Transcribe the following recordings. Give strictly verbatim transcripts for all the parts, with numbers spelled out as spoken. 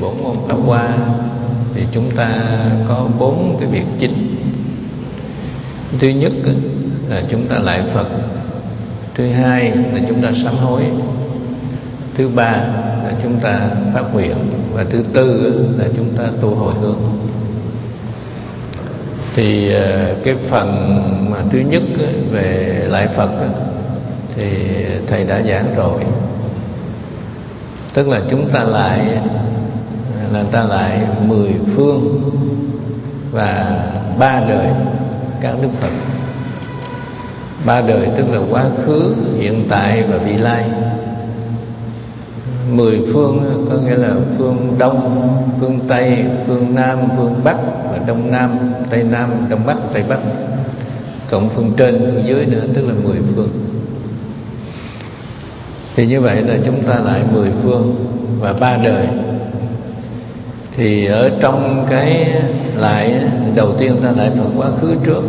bổn môn Pháp Hoa thì chúng ta có bốn cái việc chính. Thứ nhất là chúng ta lại Phật. Thứ hai là chúng ta sám hối. Thứ ba là chúng ta phát nguyện. Và thứ tư là chúng ta tu hồi hướng. Thì cái phần mà thứ nhất về lại Phật thì thầy đã giảng rồi. Tức là chúng ta lại là ta lại mười phương và ba đời các đức Phật. Ba đời tức là quá khứ, hiện tại và vị lai. Mười phương có nghĩa là phương Đông, phương Tây, phương Nam, phương Bắc và Đông Nam, Tây Nam, Đông Bắc, Tây Bắc, cộng phương trên, phương dưới nữa, tức là mười phương. Thì như vậy là chúng ta lại mười phương và ba đời. Thì ở trong cái lại đầu tiên ta lại Phật quá khứ trước.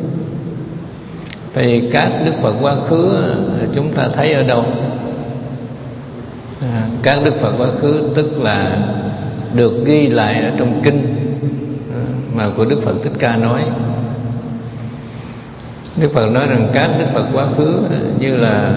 Thì các đức Phật quá khứ chúng ta thấy ở đâu? À, các đức Phật quá khứ tức là được ghi lại ở trong kinh mà của Đức Phật Thích Ca nói. Đức Phật nói rằng các đức Phật quá khứ như là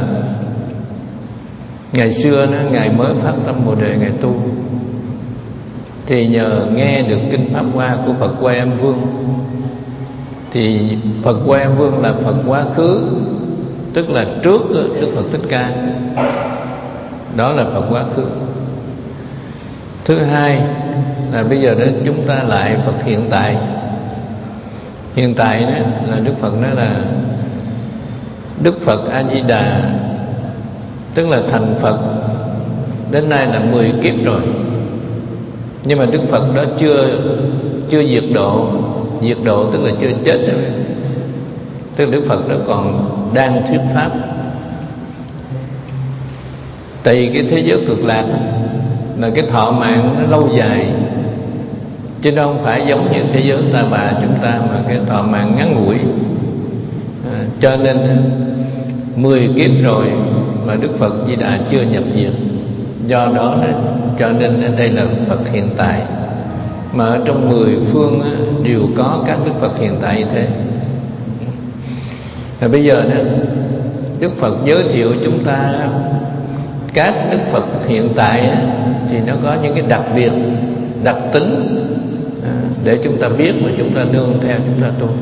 ngày xưa đó, Ngài mới phát tâm Bồ Đề, Ngài tu, thì nhờ nghe được kinh Pháp Hoa của Phật Quay Âm Vương. Thì Phật Quay Âm Vương là Phật quá khứ, tức là trước Đức Phật Thích Ca. Đó là Phật quá khứ. Thứ hai là bây giờ đó chúng ta lại Phật hiện tại. Hiện tại đó là Đức Phật nói là Đức Phật A Di Đà, tức là thành Phật đến nay là mười kiếp rồi. Nhưng mà Đức Phật đó chưa chưa diệt độ. Diệt độ tức là chưa chết. Tức là Đức Phật đó còn đang thuyết pháp. Tại vì cái thế giới cực lạc là cái thọ mạng nó lâu dài, chứ nó không phải giống như thế giới ta bà chúng ta mà cái thọ mạng ngắn ngủi. À, cho nên mười kiếp rồi mà Đức Phật Di Đà chưa nhập diệt. Do đó cho nên đây là Phật hiện tại. Mà ở trong mười phương á, đều có các Đức Phật hiện tại như thế. Và bây giờ đó, Đức Phật giới thiệu chúng ta các Đức Phật hiện tại á, thì nó có những cái đặc biệt, đặc tính à, để chúng ta biết và chúng ta nương theo chúng ta tu.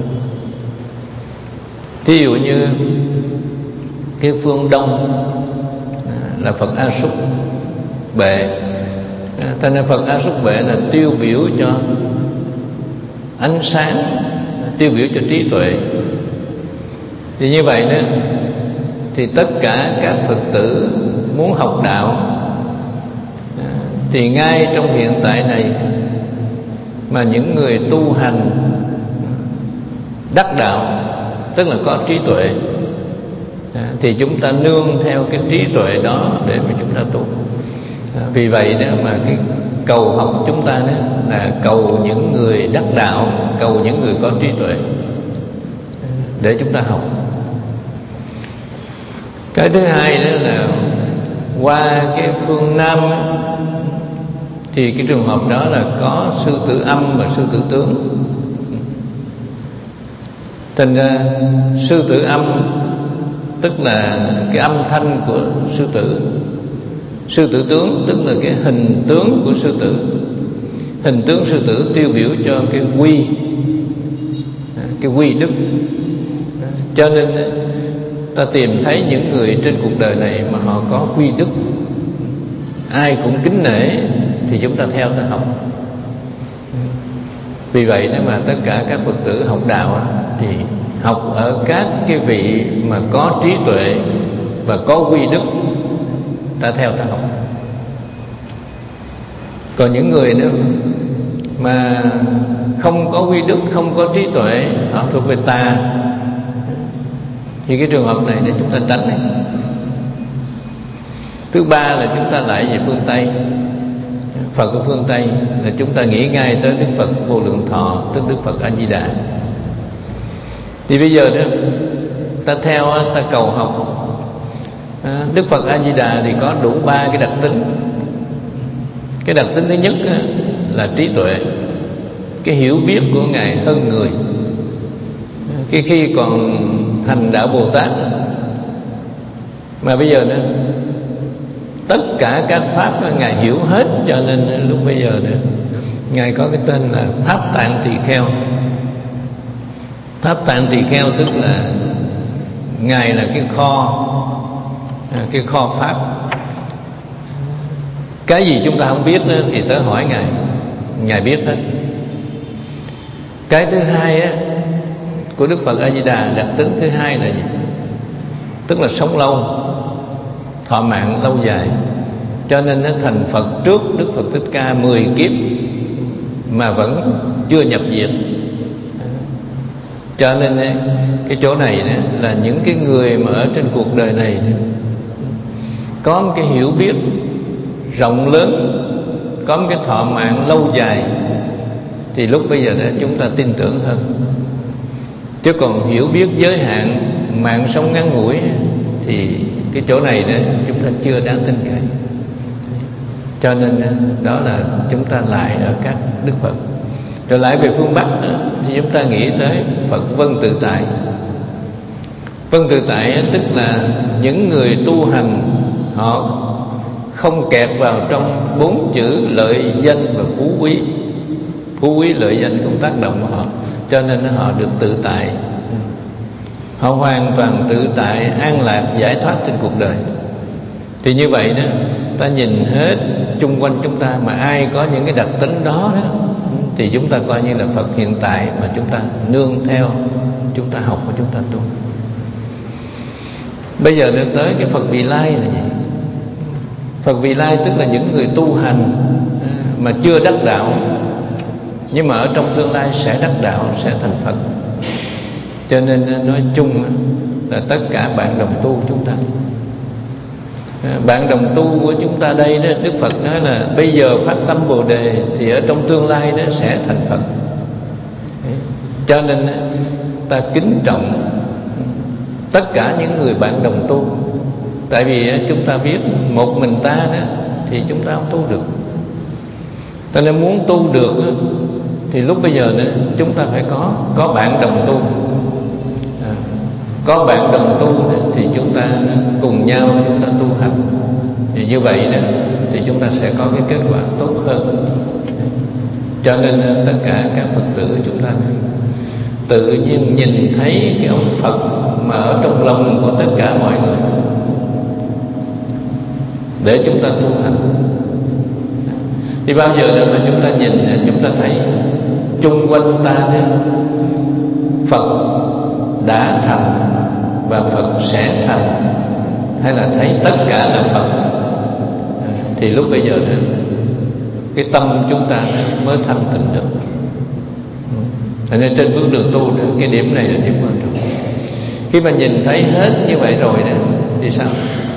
Thí dụ như cái phương Đông à, là Phật A Súc Bệ. Thành ra Phật A Súc Bệ là tiêu biểu cho ánh sáng, tiêu biểu cho trí tuệ. Thì như vậy đó, thì tất cả các Phật tử muốn học đạo thì ngay trong hiện tại này mà những người tu hành đắc đạo, tức là có trí tuệ, thì chúng ta nương theo cái trí tuệ đó để mà chúng ta tu. Vì vậy đó mà cái cầu học chúng ta đó là cầu những người đắc đạo, cầu những người có trí tuệ để chúng ta học. Cái thứ hai đó là qua cái phương Nam thì cái trường hợp đó là có sư tử âm và sư tử tướng. Thành ra sư tử âm tức là cái âm thanh của sư tử. Sư tử tướng tức là cái hình tướng của sư tử. Hình tướng sư tử tiêu biểu cho cái quy, cái quy đức. Cho nên ta tìm thấy những người trên cuộc đời này mà họ có quy đức, ai cũng kính nể, thì chúng ta theo ta học. Vì vậy nếu mà tất cả các Phật tử học đạo thì học ở các cái vị mà có trí tuệ và có quy đức, ta theo ta học. Còn những người nữa mà không có quy đức, không có trí tuệ, họ thuộc về tà, thì cái trường hợp này để chúng ta tránh này. Thứ ba là chúng ta lại về phương Tây. Phật của phương Tây là chúng ta nghĩ ngay tới Đức Phật Vô Lượng Thọ, tức Đức Phật A Di Đà. Thì bây giờ đó ta theo, ta cầu học Đức Phật A Di Đà thì có đủ ba cái đặc tính. Cái đặc tính thứ nhất á, là trí tuệ, cái hiểu biết của Ngài hơn người. Khi khi còn hành đạo Bồ Tát, mà bây giờ nữa tất cả các pháp đó, Ngài hiểu hết, cho nên lúc bây giờ nữa Ngài có cái tên là Pháp Tạng Tỳ Kheo. Pháp Tạng Tỳ Kheo tức là Ngài là cái kho, cái kho pháp. Cái gì chúng ta không biết nữa thì tới hỏi Ngài, Ngài biết hết. Cái thứ hai á, của Đức Phật A Di Đà, đặc tính thứ hai là gì? Tức là sống lâu, thọ mạng lâu dài. Cho nên nó thành Phật trước Đức Phật Thích Ca mười kiếp mà vẫn chưa nhập diệt. Cho nên cái chỗ này là những cái người mà ở trên cuộc đời này có một cái hiểu biết rộng lớn, có một cái thọ mạng lâu dài, thì lúc bây giờ đó chúng ta tin tưởng hơn. Chứ còn hiểu biết giới hạn, mạng sống ngắn ngủi, thì cái chỗ này đó chúng ta chưa đáng tin cậy. Cho nên đó là chúng ta lại ở các Đức Phật. Rồi lại về phương Bắc đó, thì chúng ta nghĩ tới Phật Vân Tự Tại. Vân Tự Tại tức là những người tu hành họ không kẹt vào trong bốn chữ lợi danh và phú quý. Phú quý lợi danh cũng tác động vào họ, cho nên họ được tự tại. Họ hoàn toàn tự tại, an lạc, giải thoát trên cuộc đời. Thì như vậy đó, ta nhìn hết chung quanh chúng ta mà ai có những cái đặc tính đó đó, thì chúng ta coi như là Phật hiện tại mà chúng ta nương theo, chúng ta học và chúng ta tu. Bây giờ đến tới cái Phật Vị Lai là gì? Phật Vị Lai tức là những người tu hành mà chưa đắc đạo, nhưng mà ở trong tương lai sẽ đắc đạo, sẽ thành Phật. Cho nên nói chung là tất cả bạn đồng tu chúng ta, bạn đồng tu của chúng ta đây đó, Đức Phật nói là bây giờ phát tâm Bồ Đề thì ở trong tương lai nó sẽ thành Phật. Cho nên ta kính trọng tất cả những người bạn đồng tu. Tại vì chúng ta biết một mình ta đó thì chúng ta không tu được. Ta nên muốn tu được thì lúc bây giờ nữa chúng ta phải có có bạn đồng tu. À, có bạn đồng tu thì chúng ta cùng nhau chúng ta tu hành. Thì như vậy đó thì chúng ta sẽ có cái kết quả tốt hơn. Cho nên tất cả các Phật tử chúng ta tự nhiên nhìn thấy cái ông Phật mà ở trong lòng của tất cả mọi người để chúng ta tu hành. Thì bao giờ đó mà chúng ta nhìn, chúng ta thấy chung quanh ta đó, Phật đã thành và Phật sẽ thành, hay là thấy tất cả là Phật, thì lúc bây giờ đó, cái tâm chúng ta mới thanh tịnh được. Cho nên trên bước đường tu đó, cái điểm này là điểm quan trọng. Khi mà nhìn thấy hết như vậy rồi đó thì sao?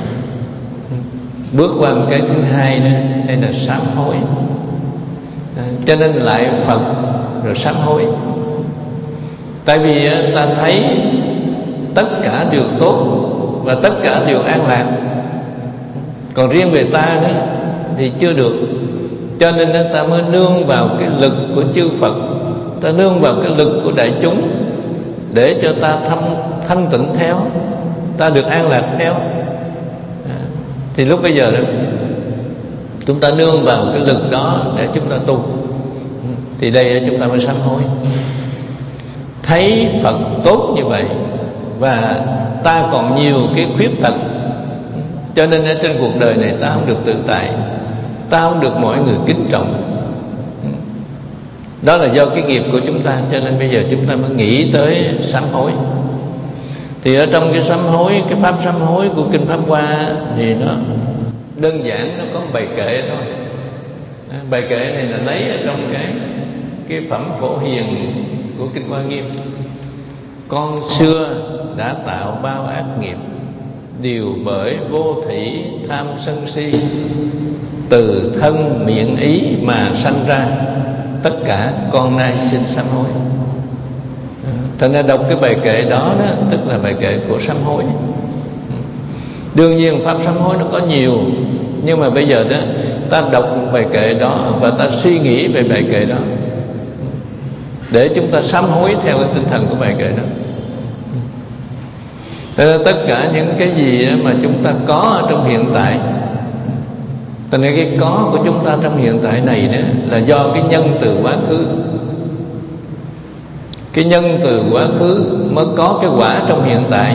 Bước qua một cái thứ hai đó, đây là sám hối. À, cho nên lại Phật rồi sám hối. Tại vì ta thấy tất cả đều tốt và tất cả đều an lạc, còn riêng về ta đó thì chưa được. Cho nên ta mới nương vào cái lực của chư Phật, ta nương vào cái lực của đại chúng để cho ta thanh, thanh tịnh theo, ta được an lạc theo. À, thì lúc bây giờ đó chúng ta nương vào cái lực đó để chúng ta tu, thì đây chúng ta mới sám hối. Thấy Phật tốt như vậy và ta còn nhiều cái khuyết tật, cho nên ở trên cuộc đời này ta không được tự tại, ta không được mọi người kính trọng. Đó là do cái nghiệp của chúng ta. Cho nên bây giờ chúng ta mới nghĩ tới sám hối. Thì ở trong cái sám hối, cái pháp sám hối của Kinh Pháp Hoa thì nó đơn giản, nó có bài kệ thôi. Bài kệ này là lấy ở trong cái cái phẩm Phổ Hiền của Kinh Hoa Nghiêm. Con xưa đã tạo bao ác nghiệp, đều bởi vô thủy tham sân si, từ thân miệng ý mà sanh ra, tất cả con nay xin sám hối. Thành ra đọc cái bài kệ đó, đó tức là bài kệ của sám hối. Đương nhiên pháp sám hối nó có nhiều, nhưng mà bây giờ đó ta đọc bài kệ đó và ta suy nghĩ về bài kệ đó, để chúng ta sám hối theo cái tinh thần của bài kệ đó. Thế nên tất cả những cái gì mà chúng ta có ở trong hiện tại, cho nên cái có của chúng ta trong hiện tại này đó là do cái nhân từ quá khứ. Cái nhân từ quá khứ mới có cái quả trong hiện tại.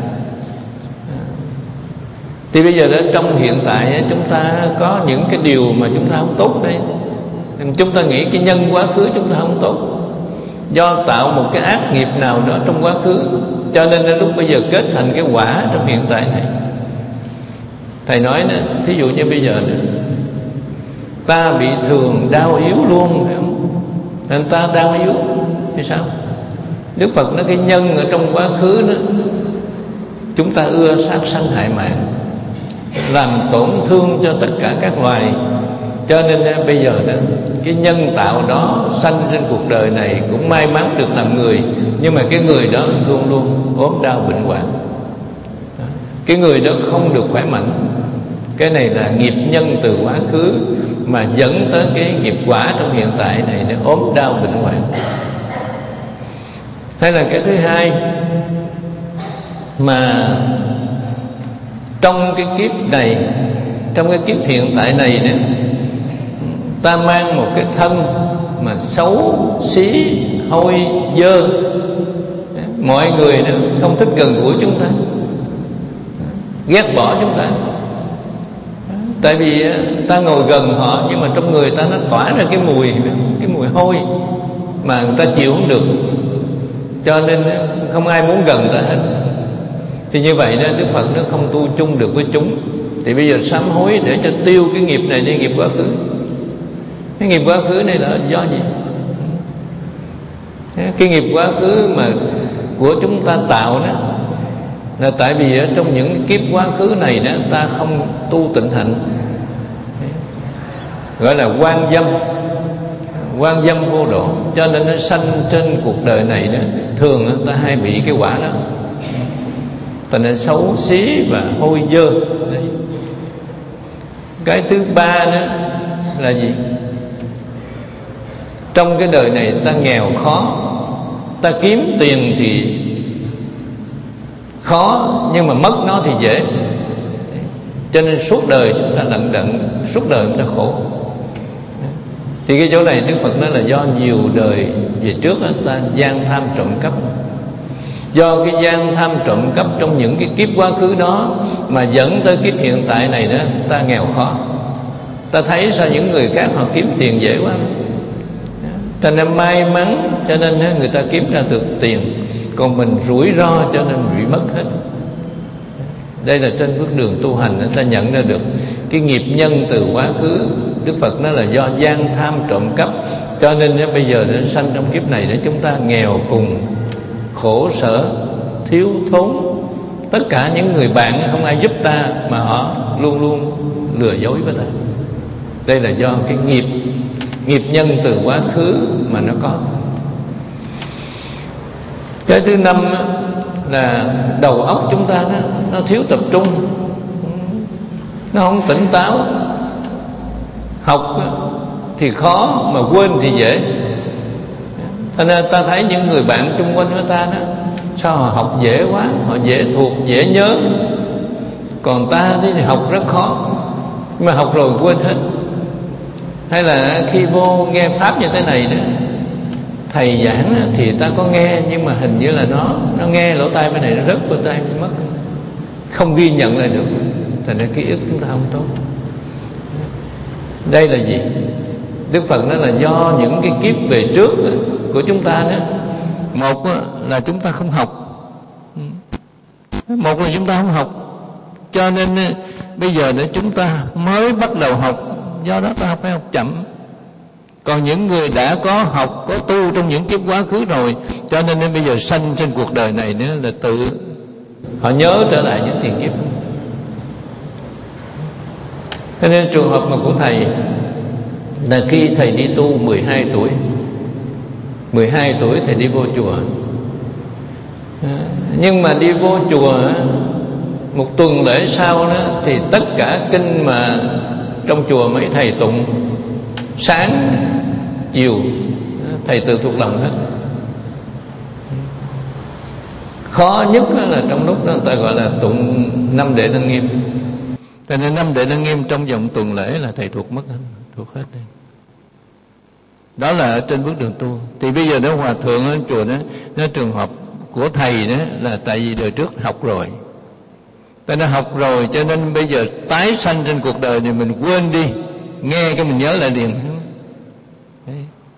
Thì bây giờ đó trong hiện tại chúng ta có những cái điều mà chúng ta không tốt đây. Chúng ta nghĩ cái nhân quá khứ chúng ta không tốt, do tạo một cái ác nghiệp nào đó trong quá khứ, cho nên đến lúc bây giờ kết thành cái quả trong hiện tại này. Thầy nói nè, thí dụ như bây giờ nè, ta bị thường đau yếu luôn, phải không? Nên ta đau yếu thì sao? Đức Phật nói cái nhân ở trong quá khứ đó, chúng ta ưa sát sanh hại mạng, làm tổn thương cho tất cả các loài. Cho nên bây giờ đó, cái nhân tạo đó sanh trên cuộc đời này cũng may mắn được làm người, nhưng mà cái người đó luôn luôn ốm đau bệnh hoạn, cái người đó không được khỏe mạnh. Cái này là nghiệp nhân từ quá khứ mà dẫn tới cái nghiệp quả trong hiện tại này, để ốm đau bệnh hoạn. Hay là cái thứ hai, mà trong cái kiếp này, trong cái kiếp hiện tại này nữa, ta mang một cái thân mà xấu xí, hôi dơ, mọi người nữa không thích gần gũi chúng ta, ghét bỏ chúng ta. Tại vì ta ngồi gần họ, nhưng mà trong người ta nó tỏa ra cái mùi, cái mùi hôi mà người ta chịu không được, cho nên không ai muốn gần ta hết. Thì như vậy đó, Đức Phật nó không tu chung được với chúng. Thì bây giờ sám hối để cho tiêu cái nghiệp này đi, nghiệp quá khứ. Cái nghiệp quá khứ này là do gì? Cái nghiệp quá khứ mà của chúng ta tạo đó là tại vì ở trong những kiếp quá khứ này đó, ta không tu tịnh hạnh, gọi là quan dâm, quan dâm vô độ. Cho nên nó sanh trên cuộc đời này đó, thường ta hay bị cái quả đó, ta nên xấu xí và hôi dơ. Cái thứ ba đó là gì? Trong cái đời này ta nghèo khó, ta kiếm tiền thì khó, nhưng mà mất nó thì dễ. Cho nên suốt đời chúng ta lận đận, suốt đời chúng ta khổ. Thì cái chỗ này Đức Phật nói là do nhiều đời về trước đó, ta gian tham trộm cắp. Do cái gian tham trộm cắp trong những cái kiếp quá khứ đó mà dẫn tới kiếp hiện tại này đó, ta nghèo khó. Ta thấy sao những người khác họ kiếm tiền dễ quá, cho nên may mắn, cho nên người ta kiếm ra được tiền, còn mình rủi ro cho nên bị mất hết. Đây là trên bước đường tu hành ta nhận ra được cái nghiệp nhân từ quá khứ. Đức Phật nói là do gian tham trộm cắp, cho nên bây giờ nó sanh trong kiếp này để chúng ta nghèo cùng, khổ sở, thiếu thốn. Tất cả những người bạn không ai giúp ta, mà họ luôn luôn lừa dối với ta. Đây là do cái nghiệp nghiệp nhân từ quá khứ mà nó có. Cái thứ năm là đầu óc chúng ta nó, nó thiếu tập trung, nó không tỉnh táo. Học thì khó mà quên thì dễ. Cho nên ta thấy những người bạn chung quanh với ta đó, sao họ học dễ quá, họ dễ thuộc, dễ nhớ. Còn ta thì học rất khó, nhưng mà học rồi quên hết. Hay là khi vô nghe pháp như thế này đó, thầy giảng thì ta có nghe, nhưng mà hình như là nó nó nghe lỗ tai bên này, nó rớt vào tai mất, không ghi nhận lại được. Thành ra ký ức chúng ta không tốt. Đây là gì? Đức Phật nói là do những cái kiếp về trước của chúng ta đó. Một là chúng ta không học, một là chúng ta không học, cho nên bây giờ để chúng ta mới bắt đầu học, do đó ta phải học chậm. Còn những người đã có học, có tu trong những kiếp quá khứ rồi, cho nên đến bây giờ sanh trên cuộc đời này nữa là tự họ nhớ trở lại những tiền kiếp. Cho nên trường hợp mà của thầy là khi thầy đi tu mười hai tuổi, mười hai tuổi thầy đi vô chùa. Nhưng mà đi vô chùa một tuần lễ sau đó thì tất cả kinh mà trong chùa mấy thầy tụng sáng chiều, thầy tự thuộc lòng hết. Khó nhất là trong lúc đó người ta gọi là tụng năm đệ Lăng Nghiêm. Cho nên năm đệ Lăng Nghiêm trong vòng tuần lễ là thầy thuộc mất hết, thuộc hết đi. Đó là ở trên bước đường tu. Thì bây giờ đó hòa thượng ở chùa đó, nó trường hợp của thầy đó là tại vì đời trước học rồi. Ta đã học rồi cho nên bây giờ tái sanh trên cuộc đời này mình quên đi, nghe cái mình nhớ lại liền. Đấy.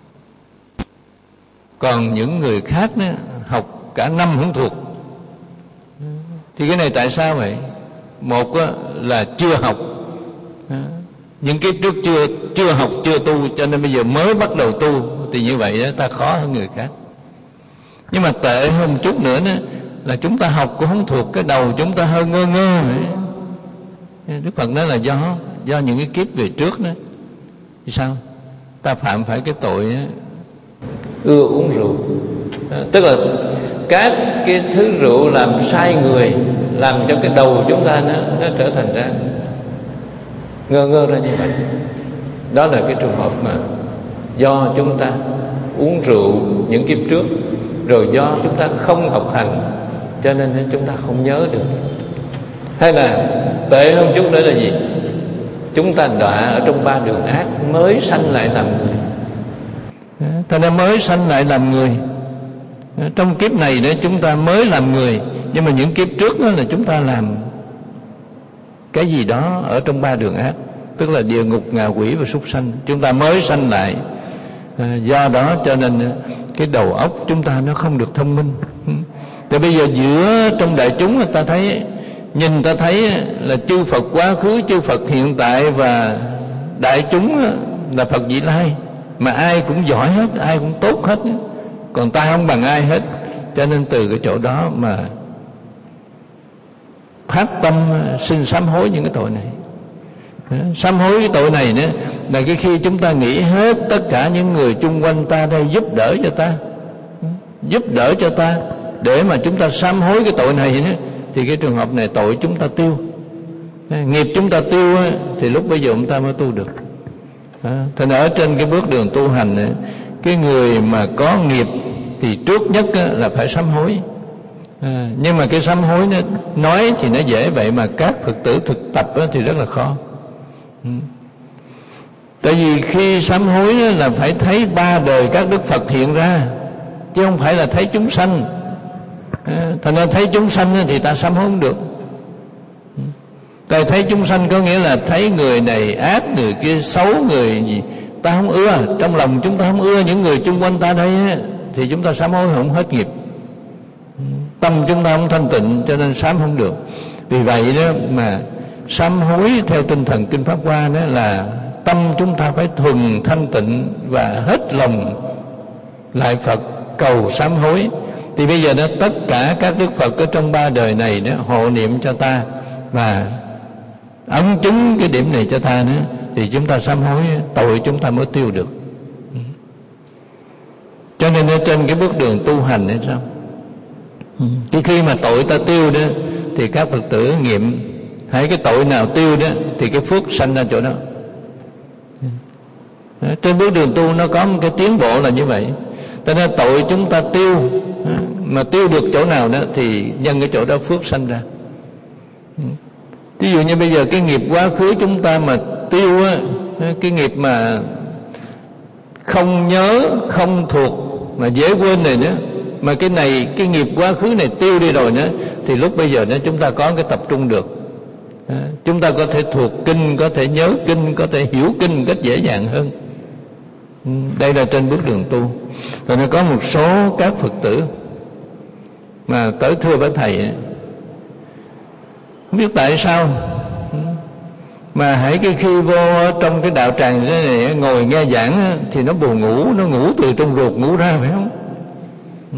Còn những người khác đó, học cả năm không thuộc. Thì cái này tại sao vậy? Một là chưa học, những kiếp trước chưa chưa học chưa tu, cho nên bây giờ mới bắt đầu tu. Thì như vậy đó, ta khó hơn người khác. Nhưng mà tệ hơn một chút nữa đó, là chúng ta học cũng không thuộc, cái đầu chúng ta hơi ngơ ngơ. Đức Phật nói là do do những cái kiếp về trước đó. Thì sao? Ta phạm phải cái tội đó, ưa uống rượu. Tức là các cái thứ rượu làm sai người, làm cho cái đầu chúng ta nó, nó trở thành ra ngơ ngơ ra như vậy. Đó là cái trường hợp mà do chúng ta uống rượu những kiếp trước, rồi do chúng ta không học hành cho nên chúng ta không nhớ được. Hay là tệ hơn chút nữa là gì? Chúng ta đọa ở trong ba đường ác, mới sanh lại làm người. Ta đã mới sanh lại làm người. Trong kiếp này nữa chúng ta mới làm người, nhưng mà những kiếp trước đó là chúng ta làm cái gì đó ở trong ba đường ác, tức là địa ngục, ngạ quỷ và súc sanh. Chúng ta mới sanh lại, à, do đó cho nên cái đầu óc chúng ta nó không được thông minh. Thì bây giờ giữa trong đại chúng người ta thấy, nhìn ta thấy là chư Phật quá khứ, chư Phật hiện tại và đại chúng là Phật Vị Lai, mà ai cũng giỏi hết, ai cũng tốt hết, còn ta không bằng ai hết. Cho nên từ cái chỗ đó mà phát tâm xin sám hối những cái tội này. Sám hối cái tội này nữa là cái khi chúng ta nghĩ hết tất cả những người chung quanh ta đây giúp đỡ cho ta, giúp đỡ cho ta để mà chúng ta sám hối cái tội này nữa, thì cái trường hợp này tội chúng ta tiêu, nghiệp chúng ta tiêu thì lúc bây giờ chúng ta mới tu được. Thế nên ở trên cái bước đường tu hành, cái người mà có nghiệp thì trước nhất là phải sám hối. À, nhưng mà cái sám hối nó nói thì nó dễ vậy, mà các Phật tử thực tập thì rất là khó. Ừ. Tại vì khi sám hối là phải thấy ba đời các Đức Phật hiện ra, chứ không phải là thấy chúng sanh. À, thành ra thấy chúng sanh thì ta sám hối không được. Ừ. Tại thấy chúng sanh có nghĩa là thấy người này ác, người kia xấu, người gì ta không ưa, trong lòng chúng ta không ưa những người chung quanh ta đây, thì chúng ta sám hối không hết nghiệp. Tâm chúng ta không thanh tịnh cho nên sám không được. Vì vậy đó mà sám hối theo tinh thần Kinh Pháp Hoa đó là tâm chúng ta phải thuần thanh tịnh và hết lòng lại Phật cầu sám hối. Thì bây giờ đó tất cả các Đức Phật ở trong ba đời này đó hộ niệm cho ta và ấn chứng cái điểm này cho ta nữa, thì chúng ta sám hối tội chúng ta mới tiêu được. Cho nên ở trên cái bước đường tu hành ấy sao, cái khi mà tội ta tiêu đó thì các Phật tử nghiệm hãy cái tội nào tiêu đó thì cái phước sanh ra chỗ đó. Trên bước đường tu nó có một cái tiến bộ là như vậy. Cho nên tội chúng ta tiêu, mà tiêu được chỗ nào đó thì nhân cái chỗ đó phước sanh ra. Ví dụ như bây giờ cái nghiệp quá khứ chúng ta mà tiêu á, cái nghiệp mà không nhớ, không thuộc mà dễ quên này nữa, mà cái này cái nghiệp quá khứ này tiêu đi rồi nữa, thì lúc bây giờ nữa chúng ta có cái tập trung được. À, chúng ta có thể thuộc kinh, có thể nhớ kinh, có thể hiểu kinh một cách dễ dàng hơn. Ừ, đây là trên bước đường tu. Rồi nó có một số các Phật tử mà tới thưa với thầy, không biết tại sao mà hãy cái khi vô trong cái đạo tràng này ngồi nghe giảng thì nó buồn ngủ, nó ngủ từ trong ruột ngủ ra, phải không? Ừ.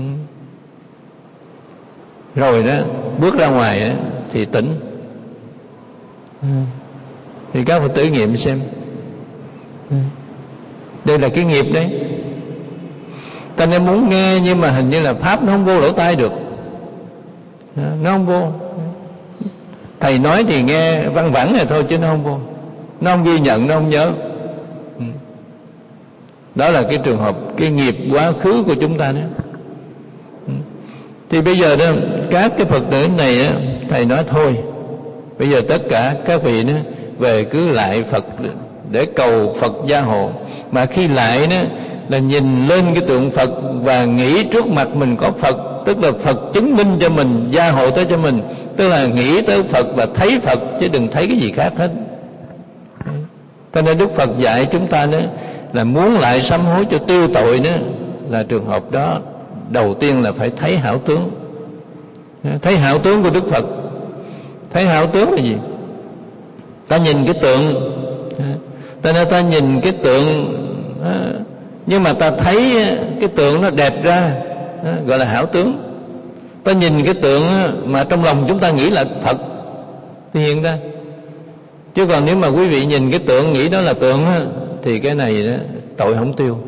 Rồi đó bước ra ngoài thì tỉnh. Ừ. Thì các Phật tử nghiệm xem, ừ. đây là cái nghiệp đấy. Ta nên muốn nghe nhưng mà hình như là pháp nó không vô lỗ tai được, nó không vô. Thầy nói thì nghe văng vẳng này thôi chứ nó không vô. nó không ghi nhận, nó không nhớ. Đó là cái trường hợp cái nghiệp quá khứ của chúng ta đó. Thì bây giờ đó, các cái Phật tử này á, thầy nói thôi, bây giờ tất cả các vị đó về cứ lại Phật để cầu Phật gia hộ. Mà khi lại đó là nhìn lên cái tượng Phật và nghĩ trước mặt mình có Phật, tức là Phật chứng minh cho mình, gia hộ tới cho mình, tức là nghĩ tới Phật và thấy Phật chứ đừng thấy cái gì khác hết. Cho nên Đức Phật dạy chúng ta đó là muốn lại sám hối cho tiêu tội đó, là trường hợp đó đầu tiên là phải thấy hảo tướng. Thấy hảo tướng của Đức Phật. Thấy hảo tướng là gì? Ta nhìn cái tượng, ta nên ta nhìn cái tượng, nhưng mà ta thấy cái tượng nó đẹp ra, gọi là hảo tướng. Ta nhìn cái tượng mà trong lòng chúng ta nghĩ là Phật thì hiện ra. Chứ còn nếu mà quý vị nhìn cái tượng nghĩ đó là tượng thì cái này đó, tội không tiêu.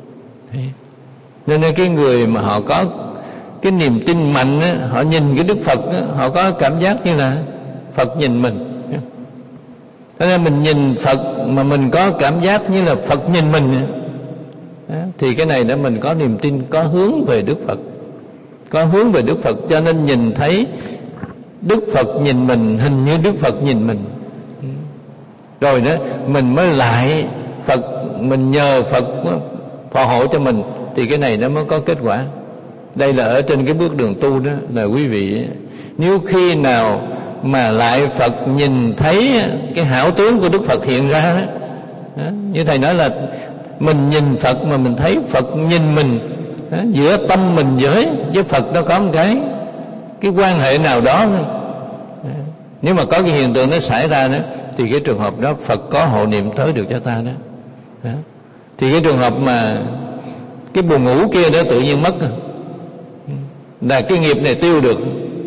Nên cái người mà họ có cái niềm tin mạnh á, họ nhìn cái Đức Phật á, họ có cảm giác như là Phật nhìn mình. Thế nên mình nhìn Phật mà mình có cảm giác như là Phật nhìn mình á, thì cái này đó mình có niềm tin, có hướng về Đức Phật, có hướng về Đức Phật. Cho nên nhìn thấy Đức Phật nhìn mình, hình như Đức Phật nhìn mình, rồi đó mình mới lại Phật, mình nhờ Phật phò hộ cho mình, thì cái này nó mới có kết quả. Đây là ở trên cái bước đường tu đó, là quý vị nếu khi nào mà lại Phật nhìn thấy cái hảo tướng của Đức Phật hiện ra đó, đó như thầy nói là mình nhìn Phật mà mình thấy Phật nhìn mình, đó, giữa tâm mình với với Phật nó có một cái cái quan hệ nào đó, đó. Nếu mà có cái hiện tượng nó xảy ra đó, thì cái trường hợp đó Phật có hộ niệm tới được cho ta đó, đó. Thì cái trường hợp mà cái buồn ngủ kia đó tự nhiên mất là cái nghiệp này tiêu được.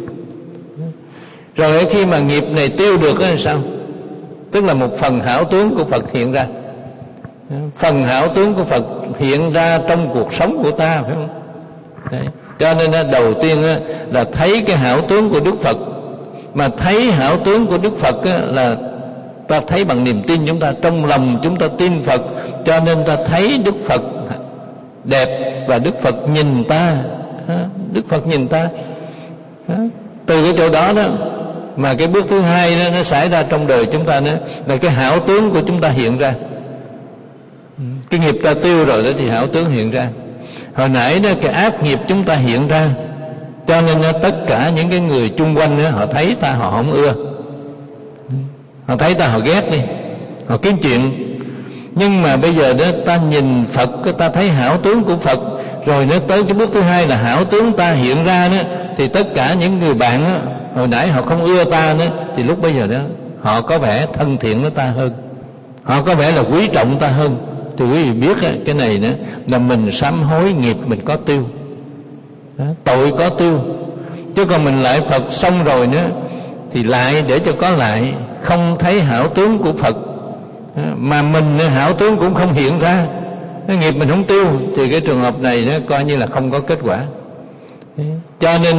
Rồi khi mà nghiệp này tiêu được là sao? Tức là một phần hảo tướng của Phật hiện ra. Phần hảo tướng của Phật hiện ra trong cuộc sống của ta, phải không? Đấy. Cho nên đầu tiên là thấy cái hảo tướng của Đức Phật. Mà thấy hảo tướng của Đức Phật là ta thấy bằng niềm tin chúng ta, trong lòng chúng ta tin Phật, cho nên ta thấy Đức Phật đẹp và Đức Phật nhìn ta, Đức Phật nhìn ta. Từ cái chỗ đó đó mà cái bước thứ hai đó, nó xảy ra trong đời chúng ta nữa, là cái hảo tướng của chúng ta hiện ra. Cái nghiệp ta tiêu rồi đó thì hảo tướng hiện ra. Hồi nãy đó cái ác nghiệp chúng ta hiện ra, cho nên đó, tất cả những cái người chung quanh đó, họ thấy ta họ không ưa, họ thấy ta họ ghét đi, họ kiếm chuyện. Nhưng mà bây giờ đó ta nhìn Phật, ta thấy hảo tướng của Phật, rồi nó tới cái bước thứ hai là hảo tướng ta hiện ra đó, thì tất cả những người bạn đó, hồi nãy họ không ưa ta nữa, thì lúc bây giờ đó họ có vẻ thân thiện với ta hơn, họ có vẻ là quý trọng ta hơn. Thì quý vị biết đó, cái này nữa là mình sám hối nghiệp mình có tiêu đó, tội có tiêu. Chứ còn mình lại Phật xong rồi nữa thì lại để cho có lại, không thấy hảo tướng của Phật, mà mình hảo tướng cũng không hiện ra, cái nghiệp mình không tiêu, thì cái trường hợp này nó coi như là không có kết quả. Cho nên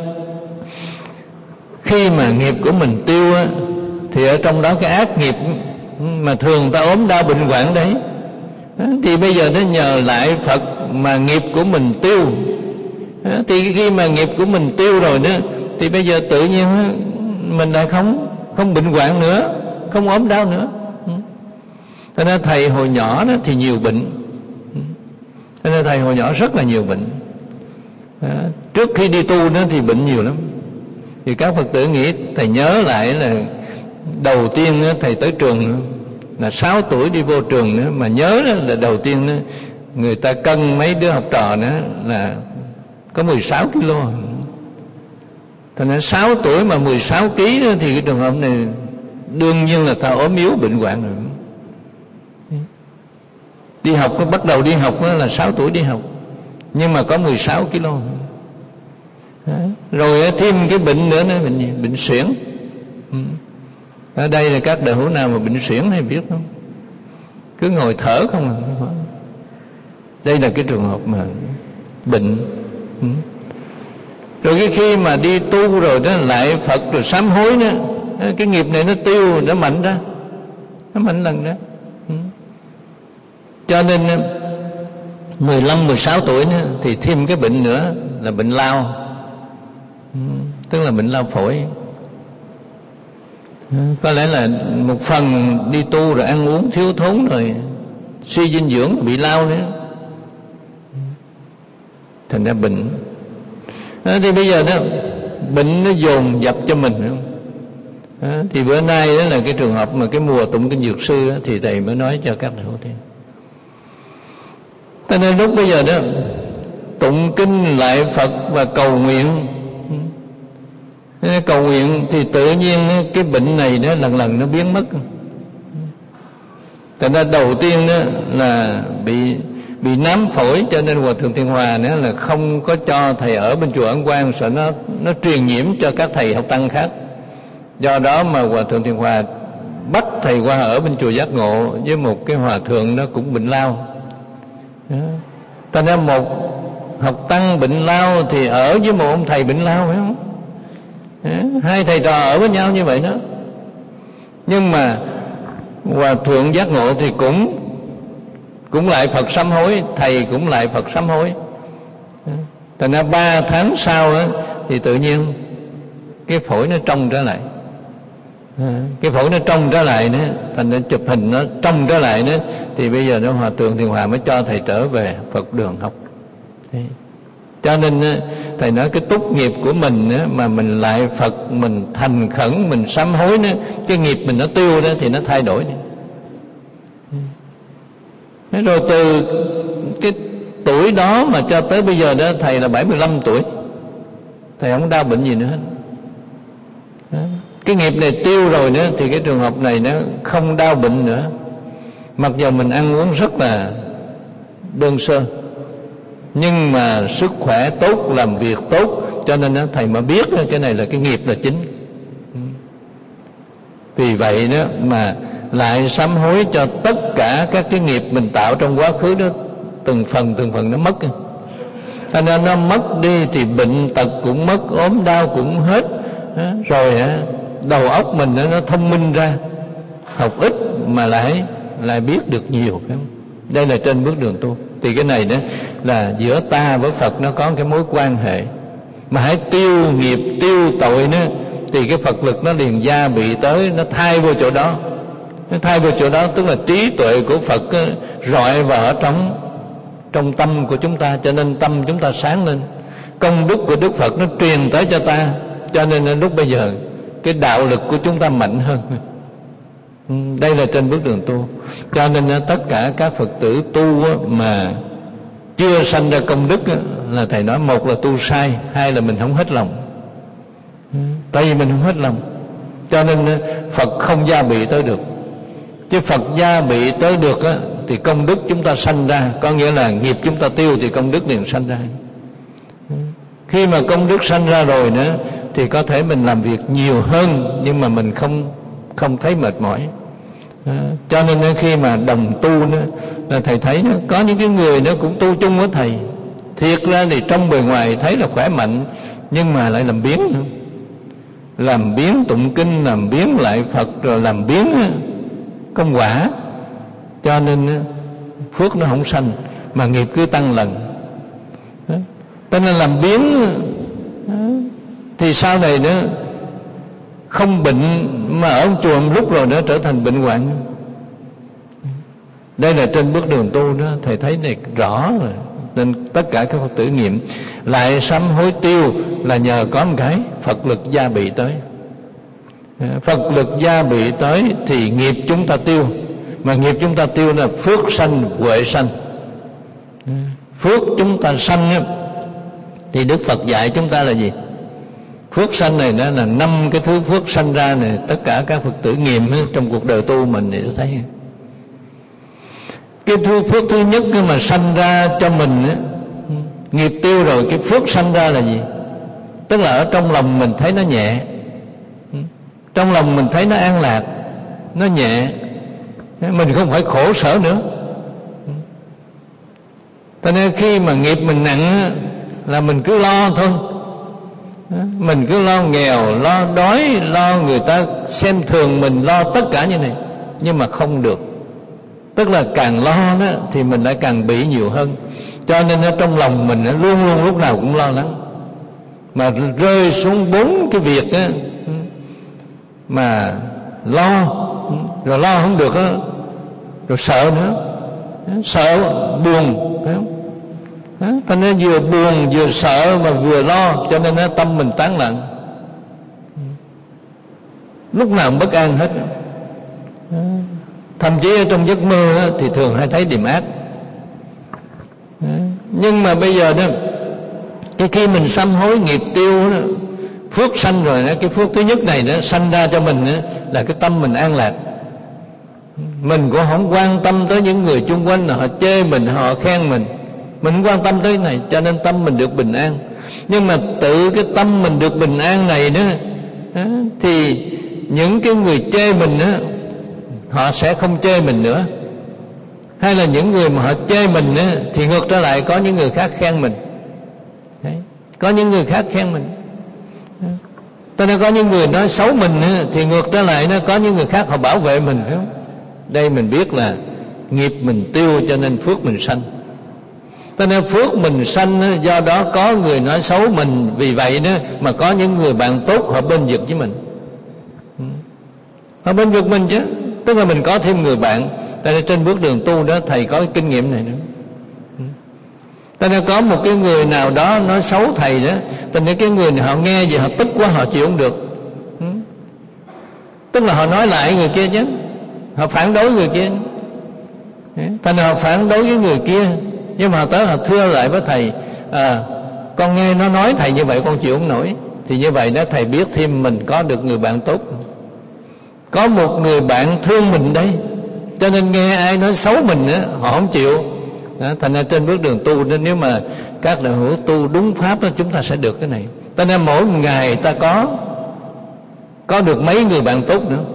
khi mà nghiệp của mình tiêu á, thì ở trong đó cái ác nghiệp mà thường ta ốm đau bệnh hoạn đấy, thì bây giờ nó nhờ lại Phật mà nghiệp của mình tiêu. Thì khi mà nghiệp của mình tiêu rồi đó, thì bây giờ tự nhiên mình lại không không bệnh hoạn nữa, không ốm đau nữa. Cho nên thầy hồi nhỏ đó thì nhiều bệnh. Cho nên thầy hồi nhỏ rất là nhiều bệnh. Trước khi đi tu đó thì bệnh nhiều lắm. Thì các Phật tử nghĩ thầy nhớ lại là đầu tiên đó, thầy tới trường là sáu tuổi đi vô trường nữa, mà nhớ đó là đầu tiên đó, người ta cân mấy đứa học trò nữa là có mười sáu ki lô. Cho nên sáu tuổi mà mười sáu ký đó, thì cái trường hợp này đương nhiên là ta ốm yếu bệnh hoạn rồi. Đi học, bắt đầu đi học là sáu tuổi đi học, nhưng mà có mười sáu ki lô. Rồi thêm cái bệnh nữa, nữa bệnh gì? Bệnh suyễn. Ở đây là các đại hữu nào mà bệnh suyễn hay biết không? Cứ ngồi thở không à. Đây là cái trường hợp mà bệnh. Rồi cái khi mà đi tu rồi đó, lại Phật rồi sám hối nữa, cái nghiệp này nó tiêu, nó mạnh ra. nó bệnh lần đó. Cho nên mười lăm, mười sáu tuổi nữa, thì thêm cái bệnh nữa là bệnh lao, tức là bệnh lao phổi. Có lẽ là một phần đi tu rồi ăn uống thiếu thốn rồi suy dinh dưỡng bị lao nữa, thành ra bệnh. Đó, thì bây giờ đó bệnh nó dồn dập cho mình, đó, thì bữa nay đó là cái trường hợp mà cái mùa tụng kinh dược sư đó, thì thầy mới nói cho các thầy thế. Cho nên lúc bây giờ đó tụng kinh lại Phật và cầu nguyện, cầu nguyện thì tự nhiên cái bệnh này đó lần lần nó biến mất. Thành ra đầu tiên đó là bị bị nám phổi, cho nên Hòa Thượng Thiện Hòa nữa là không có cho thầy ở bên chùa Ấn Quang, sợ nó nó truyền nhiễm cho các thầy học tăng khác. Do đó mà Hòa Thượng Thiện Hòa bắt thầy qua ở bên chùa Giác Ngộ với một cái hòa thượng nó cũng bệnh lao. Thành ra một học tăng bệnh lao thì ở với một ông thầy bệnh lao, phải không? Hai thầy trò ở với nhau như vậy đó. Nhưng mà Hòa Thượng Giác Ngộ thì cũng cũng lại Phật sám hối, thầy cũng lại Phật sám hối. Thành ra ba tháng sau đó, thì tự nhiên cái phổi nó trong trở lại, cái phổi nó trong trở lại nữa, thành ra chụp hình nó trong trở lại nữa, thì bây giờ đó Hòa Thượng Thiện Hòa mới cho thầy trở về Phật đường học. Thế. Cho nên thầy nói cái túc nghiệp của mình mà mình lại Phật, mình thành khẩn, mình sám hối nữa, cái nghiệp mình nó tiêu đó thì nó thay đổi nữa. Thế rồi từ cái tuổi đó mà cho tới bây giờ đó thầy là bảy mươi lăm tuổi, thầy không đau bệnh gì nữa hết. Đó. Cái nghiệp này tiêu rồi nữa thì cái trường hợp này nó không đau bệnh nữa. Mặc dù mình ăn uống rất là đơn sơ, nhưng mà sức khỏe tốt, làm việc tốt, cho nên đó, thầy mà biết cái này là cái nghiệp là chính. Vì vậy đó mà lại sám hối cho tất cả các cái nghiệp mình tạo trong quá khứ đó, từng phần từng phần nó mất. Cho nên nó mất đi thì bệnh tật cũng mất, ốm đau cũng hết. Rồi đầu óc mình nó thông minh ra, học ít mà lại lại biết được nhiều. Đây là trên bước đường tu. Thì cái này đó là giữa ta với Phật nó có cái mối quan hệ. Mà hãy tiêu nghiệp, tiêu tội nữa, thì cái Phật lực nó liền gia bị tới, nó thay vô chỗ đó. Nó thay vô chỗ đó tức là trí tuệ của Phật rọi vào ở trong trong tâm của chúng ta, cho nên tâm chúng ta sáng lên. Công đức của Đức Phật nó truyền tới cho ta, cho nên lúc bây giờ cái đạo lực của chúng ta mạnh hơn. Đây là trên bước đường tu. Cho nên tất cả các Phật tử tu mà chưa sanh ra công đức là thầy nói, một là tu sai, hai là mình không hết lòng. Tại vì mình không hết lòng, cho nên Phật không gia bị tới được. Chứ Phật gia bị tới được á, thì công đức chúng ta sanh ra, có nghĩa là nghiệp chúng ta tiêu thì công đức liền sanh ra. Khi mà công đức sanh ra rồi nữa thì có thể mình làm việc nhiều hơn, nhưng mà mình không không thấy mệt mỏi. À, cho nên khi mà đồng tu nữa là thầy thấy nó có những cái người nó cũng tu chung với thầy, thiệt ra thì trong bề ngoài thấy là khỏe mạnh, nhưng mà lại làm biếng nữa. Làm biếng tụng kinh, làm biếng lại Phật, rồi làm biếng công quả, cho nên phước nó không sanh mà nghiệp cứ tăng lần. Cho nên làm biếng thì sau này nữa không bệnh, mà ở chùa một lúc rồi nữa trở thành bệnh hoạn. Đây là trên bước đường tu đó, thầy thấy này rõ rồi. Nên tất cả các Phật tử nghiệm lại sám hối tiêu là nhờ có một cái Phật lực gia bị tới. Phật lực gia bị tới thì nghiệp chúng ta tiêu, mà nghiệp chúng ta tiêu là phước sanh huệ sanh. Phước chúng ta sanh á, thì Đức Phật dạy chúng ta là gì? Phước sanh này đó là năm cái thứ phước sanh ra này, tất cả các Phật tử nghiệm trong cuộc đời tu mình thì thấy. Cái thứ phước thứ nhất mà sanh ra cho mình á, nghiệp tiêu rồi, cái phước sanh ra là gì? Tức là ở trong lòng mình thấy nó nhẹ, trong lòng mình thấy nó an lạc, nó nhẹ, mình không phải khổ sở nữa. Cho nên khi mà nghiệp mình nặng là mình cứ lo thôi. Mình cứ lo nghèo, lo đói, lo người ta xem thường mình, lo tất cả như này. nhưng mà không được. Tức là càng lo đó thì mình lại càng bị nhiều hơn. Cho nên ở trong lòng mình luôn luôn lúc nào cũng lo lắng. Mà rơi xuống bốn cái việc đó, mà lo, rồi lo không được đó, rồi sợ nữa, sợ buồn, phải không? Thành ra vừa buồn vừa sợ mà vừa lo, cho nên tâm mình tán loạn, lúc nào cũng bất an hết. Thậm chí ở trong giấc mơ thì thường hay thấy điềm ác. Nhưng mà bây giờ đó, cái khi mình sám hối nghiệp tiêu đó, phước sanh rồi đó, cái phước thứ nhất này nó sanh ra cho mình đó, là cái tâm mình an lạc. Mình cũng không quan tâm tới những người chung quanh, họ chê mình, họ khen mình, mình không quan tâm tới cái này, cho nên tâm mình được bình an. Nhưng mà tự cái tâm mình được bình an này đó, thì những cái người chê mình đó, họ sẽ không chê mình nữa. Hay là những người mà họ chê mình đó, thì ngược trở lại có những người khác khen mình. Đấy, có những người khác khen mình. Cho nên có những người nói xấu mình đó, thì ngược trở lại nó có những người khác họ bảo vệ mình, phải không? Đây mình biết là nghiệp mình tiêu, cho nên phước mình sanh. Cho nên phước mình sanh, do đó có người nói xấu mình, vì vậy đó mà có những người bạn tốt họ bên vực với mình, họ bên vực mình chứ. Tức là mình có thêm người bạn. Tại nên trên bước đường tu đó thầy có cái kinh nghiệm này nữa. Tại nên có một cái người nào đó nói xấu thầy đó, tại nên cái người này họ nghe vậy họ tức quá, họ chịu không được. Tức là họ nói lại người kia chứ, họ phản đối người kia. Thành ra họ phản đối với người kia, nhưng mà tới họ thưa lại với thầy, à, con nghe nó nói thầy như vậy con chịu không nổi. Thì như vậy đó thầy biết thêm mình có được người bạn tốt, có một người bạn thương mình đây. Cho nên nghe ai nói xấu mình đó, họ không chịu. Đó, thành ra trên bước đường tu nên nếu mà các đạo hữu tu đúng pháp đó, chúng ta sẽ được cái này. Cho nên mỗi ngày ta có có được mấy người bạn tốt nữa.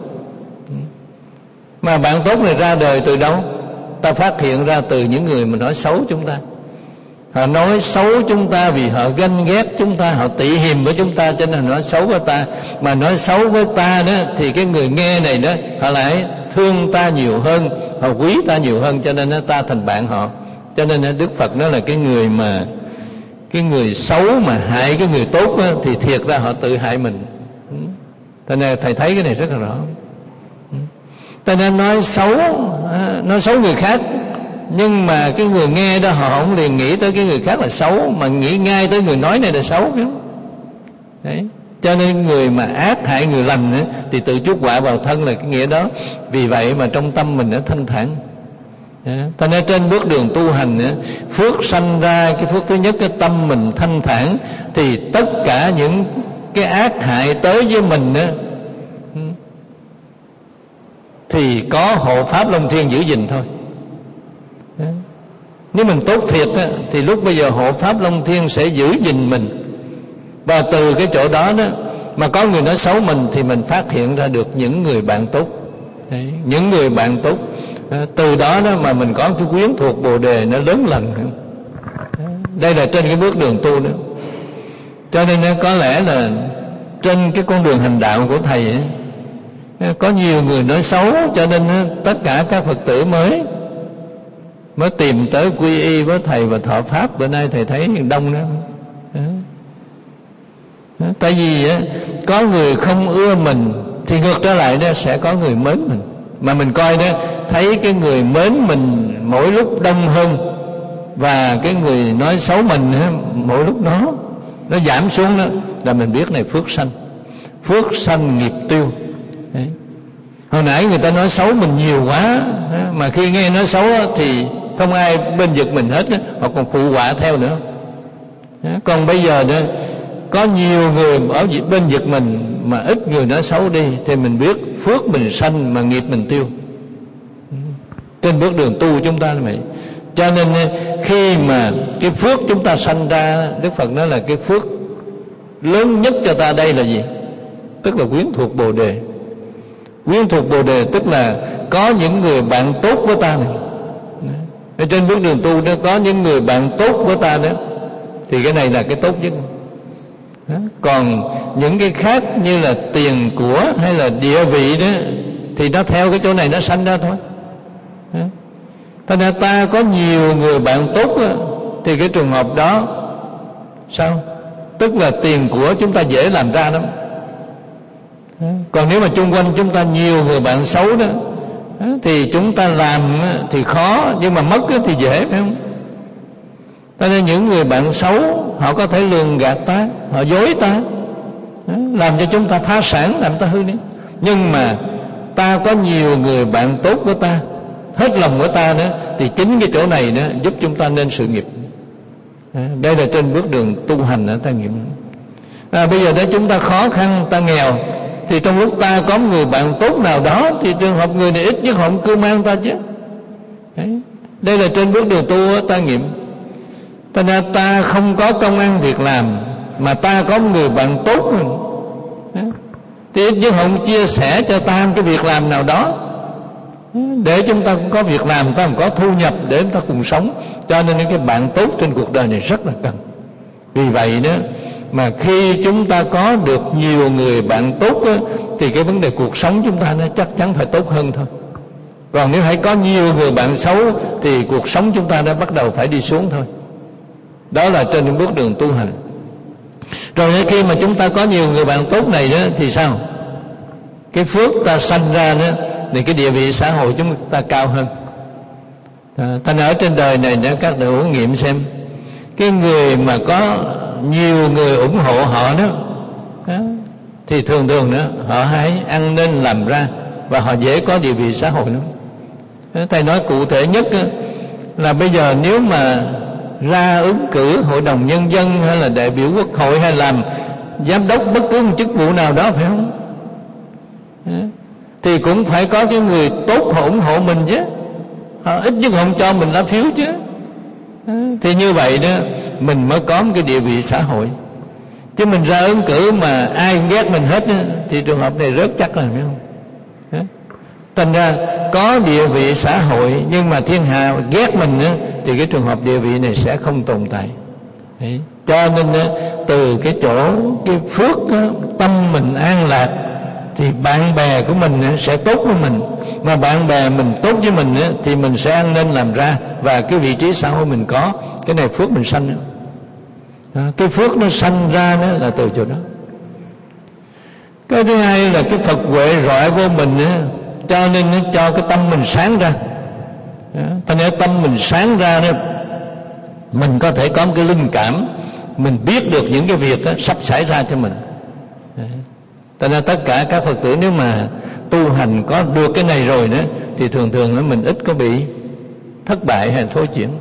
Mà bạn tốt này ra đời từ đâu? Ta phát hiện ra từ những người mà nói xấu chúng ta. Họ nói xấu chúng ta vì họ ganh ghét chúng ta, họ tị hiềm với chúng ta, cho nên họ nói xấu với ta. Mà nói xấu với ta đó thì cái người nghe này đó, họ lại thương ta nhiều hơn, họ quý ta nhiều hơn, cho nên ta thành bạn họ. Cho nên Đức Phật nói là cái người mà cái người xấu mà hại cái người tốt đó, thì thiệt ra họ tự hại mình. Cho nên thầy thấy cái này rất là rõ. Cho nên nói xấu nói xấu người khác, nhưng mà cái người nghe đó họ không liền nghĩ tới cái người khác là xấu, mà nghĩ ngay tới người nói này là xấu. Đấy. Cho nên người mà ác hại người lành ấy, thì tự chuốc họa vào thân là cái nghĩa đó. Vì vậy mà trong tâm mình nó thanh thản. Cho nên trên bước đường tu hành ấy, phước sanh ra, cái phước thứ nhất cái tâm mình thanh thản, thì tất cả những cái ác hại tới với mình ấy, thì có hộ pháp Long Thiên giữ gìn thôi. Nếu mình tốt thiệt á, thì lúc bây giờ hộ pháp Long Thiên sẽ giữ gìn mình. Và từ cái chỗ đó đó mà có người nói xấu mình, thì mình phát hiện ra được những người bạn tốt. Đấy, những người bạn tốt. Từ đó đó mà mình có cái quyến thuộc Bồ Đề nó lớn lần. Đây là trên cái bước đường tu đó. Cho nên có lẽ là trên cái con đường hành đạo của thầy ấy, có nhiều người nói xấu, cho nên tất cả các Phật tử mới mới tìm tới quy y với thầy và thọ pháp. Bữa nay thầy thấy đông đó. Tại vì có người không ưa mình, thì ngược trở lại đó sẽ có người mến mình. Mà mình coi đó, thấy cái người mến mình mỗi lúc đông hơn, và cái người nói xấu mình mỗi lúc nó nó giảm xuống đó, là mình biết này phước sanh. Phước sanh nghiệp tiêu. Đấy. Hồi nãy người ta nói xấu mình nhiều quá, mà khi nghe nói xấu thì không ai bên vực mình hết, họ còn phụ họa theo nữa. Còn bây giờ đó, có nhiều người ở bên vực mình mà ít người nói xấu đi, thì mình biết phước mình sanh mà nghiệp mình tiêu. Trên bước đường tu chúng ta là vậy. Cho nên khi mà cái phước chúng ta sanh ra, Đức Phật nói là cái phước lớn nhất cho ta đây là gì? Tức là quyến thuộc Bồ Đề. Quyến thuộc Bồ Đề tức là có những người bạn tốt với ta này. Ở trên bước đường tu đó có những người bạn tốt với ta đó, thì cái này là cái tốt nhất. Còn những cái khác như là tiền của hay là địa vị đó, thì thì nó theo cái chỗ này nó sanh ra thôi. Thành ra ta có nhiều người bạn tốt á, thì cái trường hợp đó sao? Tức là tiền của chúng ta dễ làm ra lắm. Còn nếu mà chung quanh chúng ta nhiều người bạn xấu đó, thì chúng ta làm thì khó, nhưng mà mất thì dễ, phải không? Cho nên những người bạn xấu họ có thể lường gạt ta, họ dối ta, làm cho chúng ta phá sản, làm ta hư đi. Nhưng mà ta có nhiều người bạn tốt của ta, hết lòng của ta nữa, thì chính cái chỗ này nữa giúp chúng ta nên sự nghiệp. Đây là trên bước đường tu hành ở ta nghiệm. À, bây giờ nếu chúng ta khó khăn, ta nghèo, thì trong lúc ta có người bạn tốt nào đó, thì trường hợp người này ít nhất họ cũng cưu mang ta chứ. Đấy. Đây là trên bước đường tu ta nghiệm. Cho nên ta không có công ăn việc làm, mà ta có người bạn tốt mình, thì ít nhất họ cũng chia sẻ cho ta cái việc làm nào đó, để chúng ta cũng có việc làm, ta cũng có thu nhập để chúng ta cùng sống. Cho nên những cái bạn tốt trên cuộc đời này rất là cần. Vì vậy đó mà khi chúng ta có được nhiều người bạn tốt đó, thì cái vấn đề cuộc sống chúng ta nó chắc chắn phải tốt hơn thôi. Còn nếu hãy có nhiều người bạn xấu thì cuộc sống chúng ta đã bắt đầu phải đi xuống thôi. Đó là trên những bước đường tu hành. Rồi khi mà chúng ta có nhiều người bạn tốt này đó thì sao? Cái phước ta sanh ra đó, thì cái địa vị xã hội chúng ta cao hơn. À, thành ở trên đời này đó, các bạn huấn nghiệm xem, cái người mà có nhiều người ủng hộ họ đó, đó thì thường thường nữa họ hãy ăn nên làm ra, và họ dễ có địa vị xã hội lắm. Thầy nói cụ thể nhất đó, là bây giờ nếu mà ra ứng cử hội đồng nhân dân, hay là đại biểu quốc hội, hay làm giám đốc bất cứ một chức vụ nào đó, phải không? Thì cũng phải có cái người tốt họ ủng hộ mình chứ, họ ít nhất không cho mình lá phiếu chứ. Thì như vậy đó mình mới có một cái địa vị xã hội. Chứ mình ra ứng cử mà ai cũng ghét mình hết đó, thì trường hợp này rớt chắc là, phải không? Thành ra có địa vị xã hội nhưng mà thiên hạ ghét mình đó, thì cái trường hợp địa vị này sẽ không tồn tại. Đấy. Cho nên từ cái chỗ cái phước đó, tâm mình an lạc, thì bạn bè của mình sẽ tốt với mình. Mà bạn bè mình tốt với mình thì mình sẽ ăn nên làm ra, và cái vị trí xã hội mình có, cái này phước mình sanh đó. Cái phước nó sanh ra đó là từ chỗ đó. Cái thứ hai là cái Phật huệ rọi vô mình đó, cho nên nó cho cái tâm mình sáng ra. Thành ra tâm mình sáng ra đó, mình có thể có một cái linh cảm, mình biết được những cái việc đó, sắp xảy ra cho mình. Cho nên tất cả các Phật tử nếu mà tu hành có được cái này rồi nữa, thì thường thường nó mình ít có bị thất bại hay thối chuyển.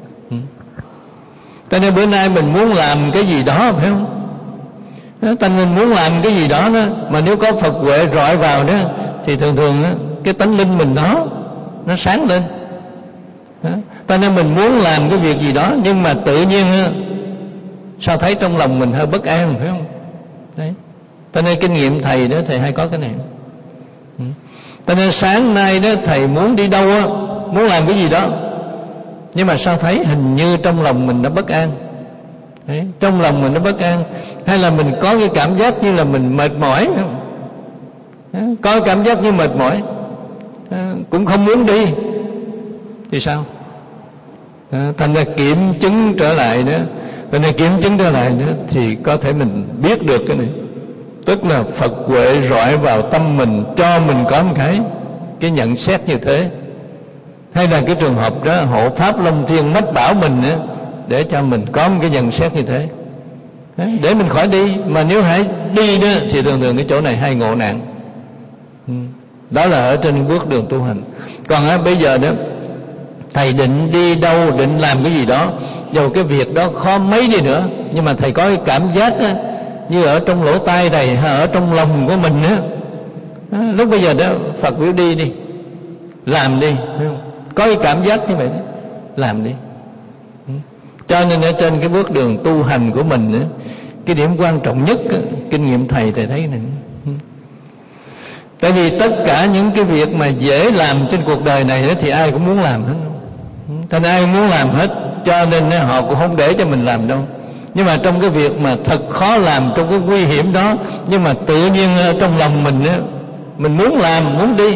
Cho nên bữa nay mình muốn làm cái gì đó, phải không? Thành mình muốn làm cái gì đó, đó mà nếu có Phật huệ rọi vào đó, thì thường thường đó, cái tánh linh mình đó nó sáng lên. Cho nên mình muốn làm cái việc gì đó, nhưng mà tự nhiên sao thấy trong lòng mình hơi bất an, phải không? Đấy. Cho nên kinh nghiệm thầy đó, thầy hay có cái này. Cho nên sáng nay đó thầy muốn đi đâu á, muốn làm cái gì đó, nhưng mà sao thấy hình như trong lòng mình nó bất an. Đấy, trong lòng mình nó bất an, hay là mình có cái cảm giác như là mình mệt mỏi, không? Có cảm giác như mệt mỏi, cũng không muốn đi, thì sao? Thành ra kiểm chứng trở lại nữa. Thành ra kiểm chứng trở lại nữa thì có thể mình biết được cái này. Tức là Phật huệ rọi vào tâm mình, cho mình có một cái cái nhận xét như thế. Hay là cái trường hợp đó hộ pháp Long Thiên mách bảo mình nữa, để cho mình có một cái nhận xét như thế, để mình khỏi đi. Mà nếu hãy đi đó thì thường thường cái chỗ này hay ngộ nạn. Đó là ở trên bước đường tu hành. Còn á, bây giờ đó thầy định đi đâu, định làm cái gì đó, dù cái việc đó khó mấy đi nữa, nhưng mà thầy có cái cảm giác á, như ở trong lỗ tai này, hay ở trong lòng của mình á, lúc bây giờ đó Phật biểu đi đi, làm đi, có cái cảm giác như vậy đó, làm đi. Cho nên ở trên cái bước đường tu hành của mình á, cái điểm quan trọng nhất á, kinh nghiệm thầy thầy thấy này. Tại vì tất cả những cái việc mà dễ làm trên cuộc đời này đó, thì ai cũng muốn làm hết. Thành ai cũng muốn làm hết, cho nên họ cũng không để cho mình làm đâu. Nhưng mà trong cái việc mà thật khó làm, trong cái nguy hiểm đó, nhưng mà tự nhiên trong lòng mình á, mình muốn làm, muốn đi,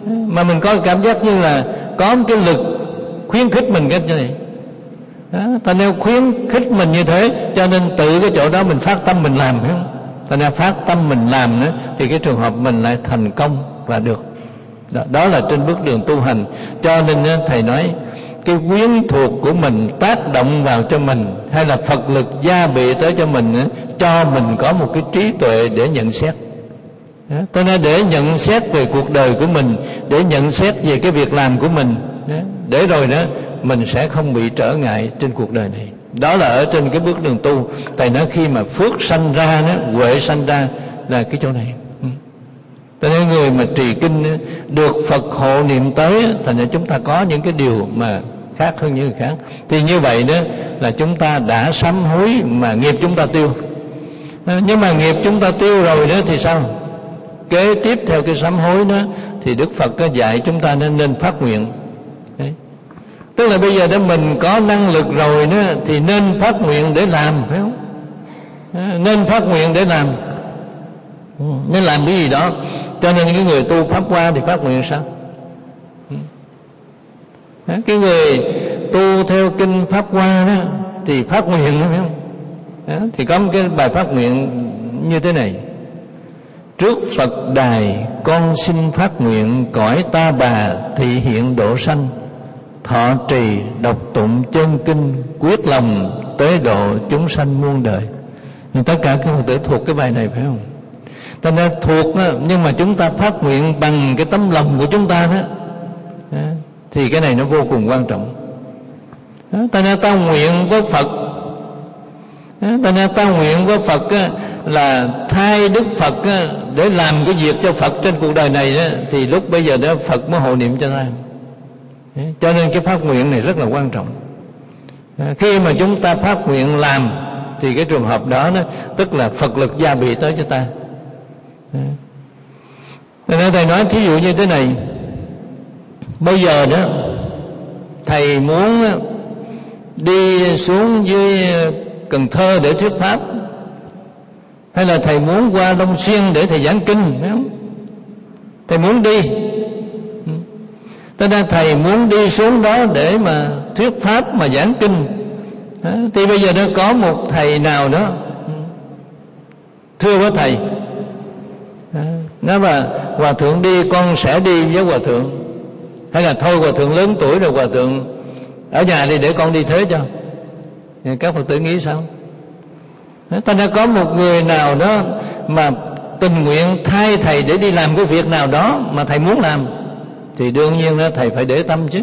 mà mình có cảm giác như là có một cái lực khuyến khích mình cái này đó. Ta nếu khuyến khích mình như thế, cho nên tự cái chỗ đó mình phát tâm mình làm, phải không? Ta nếu phát tâm mình làm nữa thì cái trường hợp mình lại thành công và được. Đó, đó là trên bước đường tu hành. Cho nên thầy nói cái quyến thuộc của mình tác động vào cho mình, hay là Phật lực gia bị tới cho mình, cho mình có một cái trí tuệ để nhận xét. Tôi nói để nhận xét về cuộc đời của mình, để nhận xét về cái việc làm của mình, để rồi đó mình sẽ không bị trở ngại trên cuộc đời này. Đó là ở trên cái bước đường tu. Thầy nói khi mà phước sanh ra đó, huệ sanh ra là cái chỗ này. Cho nên người mà trì kinh được Phật hộ niệm tới, thành ra chúng ta có những cái điều mà khác hơn những người khác. Thì như vậy đó là chúng ta đã sám hối mà nghiệp chúng ta tiêu. Nhưng mà nghiệp chúng ta tiêu rồi đó thì sao? Kế tiếp theo cái sám hối đó thì Đức Phật có dạy chúng ta nên nên phát nguyện. Đấy. Tức là bây giờ đó mình có năng lực rồi đó thì nên phát nguyện để làm, phải không? Nên phát nguyện để làm, nên làm cái gì đó. Cho nên cái người tu Pháp Hoa thì phát nguyện sao? Cái người tu theo kinh Pháp Hoa đó thì phát nguyện, phải không? Đó, thì có một cái bài phát nguyện như thế này: trước Phật đài con xin phát nguyện, cõi Ta Bà thị hiện độ sanh, thọ trì đọc tụng chân kinh, quyết lòng tế độ chúng sanh muôn đời. Nhưng tất cả các Phật tử thuộc cái bài này, phải không? Ta nên thuộc đó, nhưng mà chúng ta phát nguyện bằng cái tấm lòng của chúng ta đó, đó thì cái này nó vô cùng quan trọng. Đó, ta nên ta nguyện với Phật, đó, ta nên ta nguyện với Phật đó, là thay Đức Phật đó, để làm cái việc cho Phật trên cuộc đời này đó, thì lúc bây giờ đó Phật mới hộ niệm cho ta. Đó, cho nên cái phát nguyện này rất là quan trọng. Đó, khi mà chúng ta phát nguyện làm thì cái trường hợp đó, đó tức là Phật lực gia bị tới cho ta. Nên thầy nói thí dụ như thế này: bây giờ đó thầy muốn đi xuống dưới Cần Thơ để thuyết pháp, hay là thầy muốn qua Long Xuyên để thầy giảng kinh, phải không? Thầy muốn đi, cho nên thầy muốn đi xuống đó để mà thuyết pháp mà giảng kinh. Thì bây giờ nó có một thầy nào đó thưa với thầy, nói mà hòa thượng đi con sẽ đi với hòa thượng, hay là thôi hòa thượng lớn tuổi rồi, hòa thượng ở nhà đi để con đi thế cho. Các Phật tử nghĩ sao? Ta đã có một người nào đó mà tình nguyện thay thầy để đi làm cái việc nào đó mà thầy muốn làm, thì đương nhiên đó thầy phải để tâm chứ.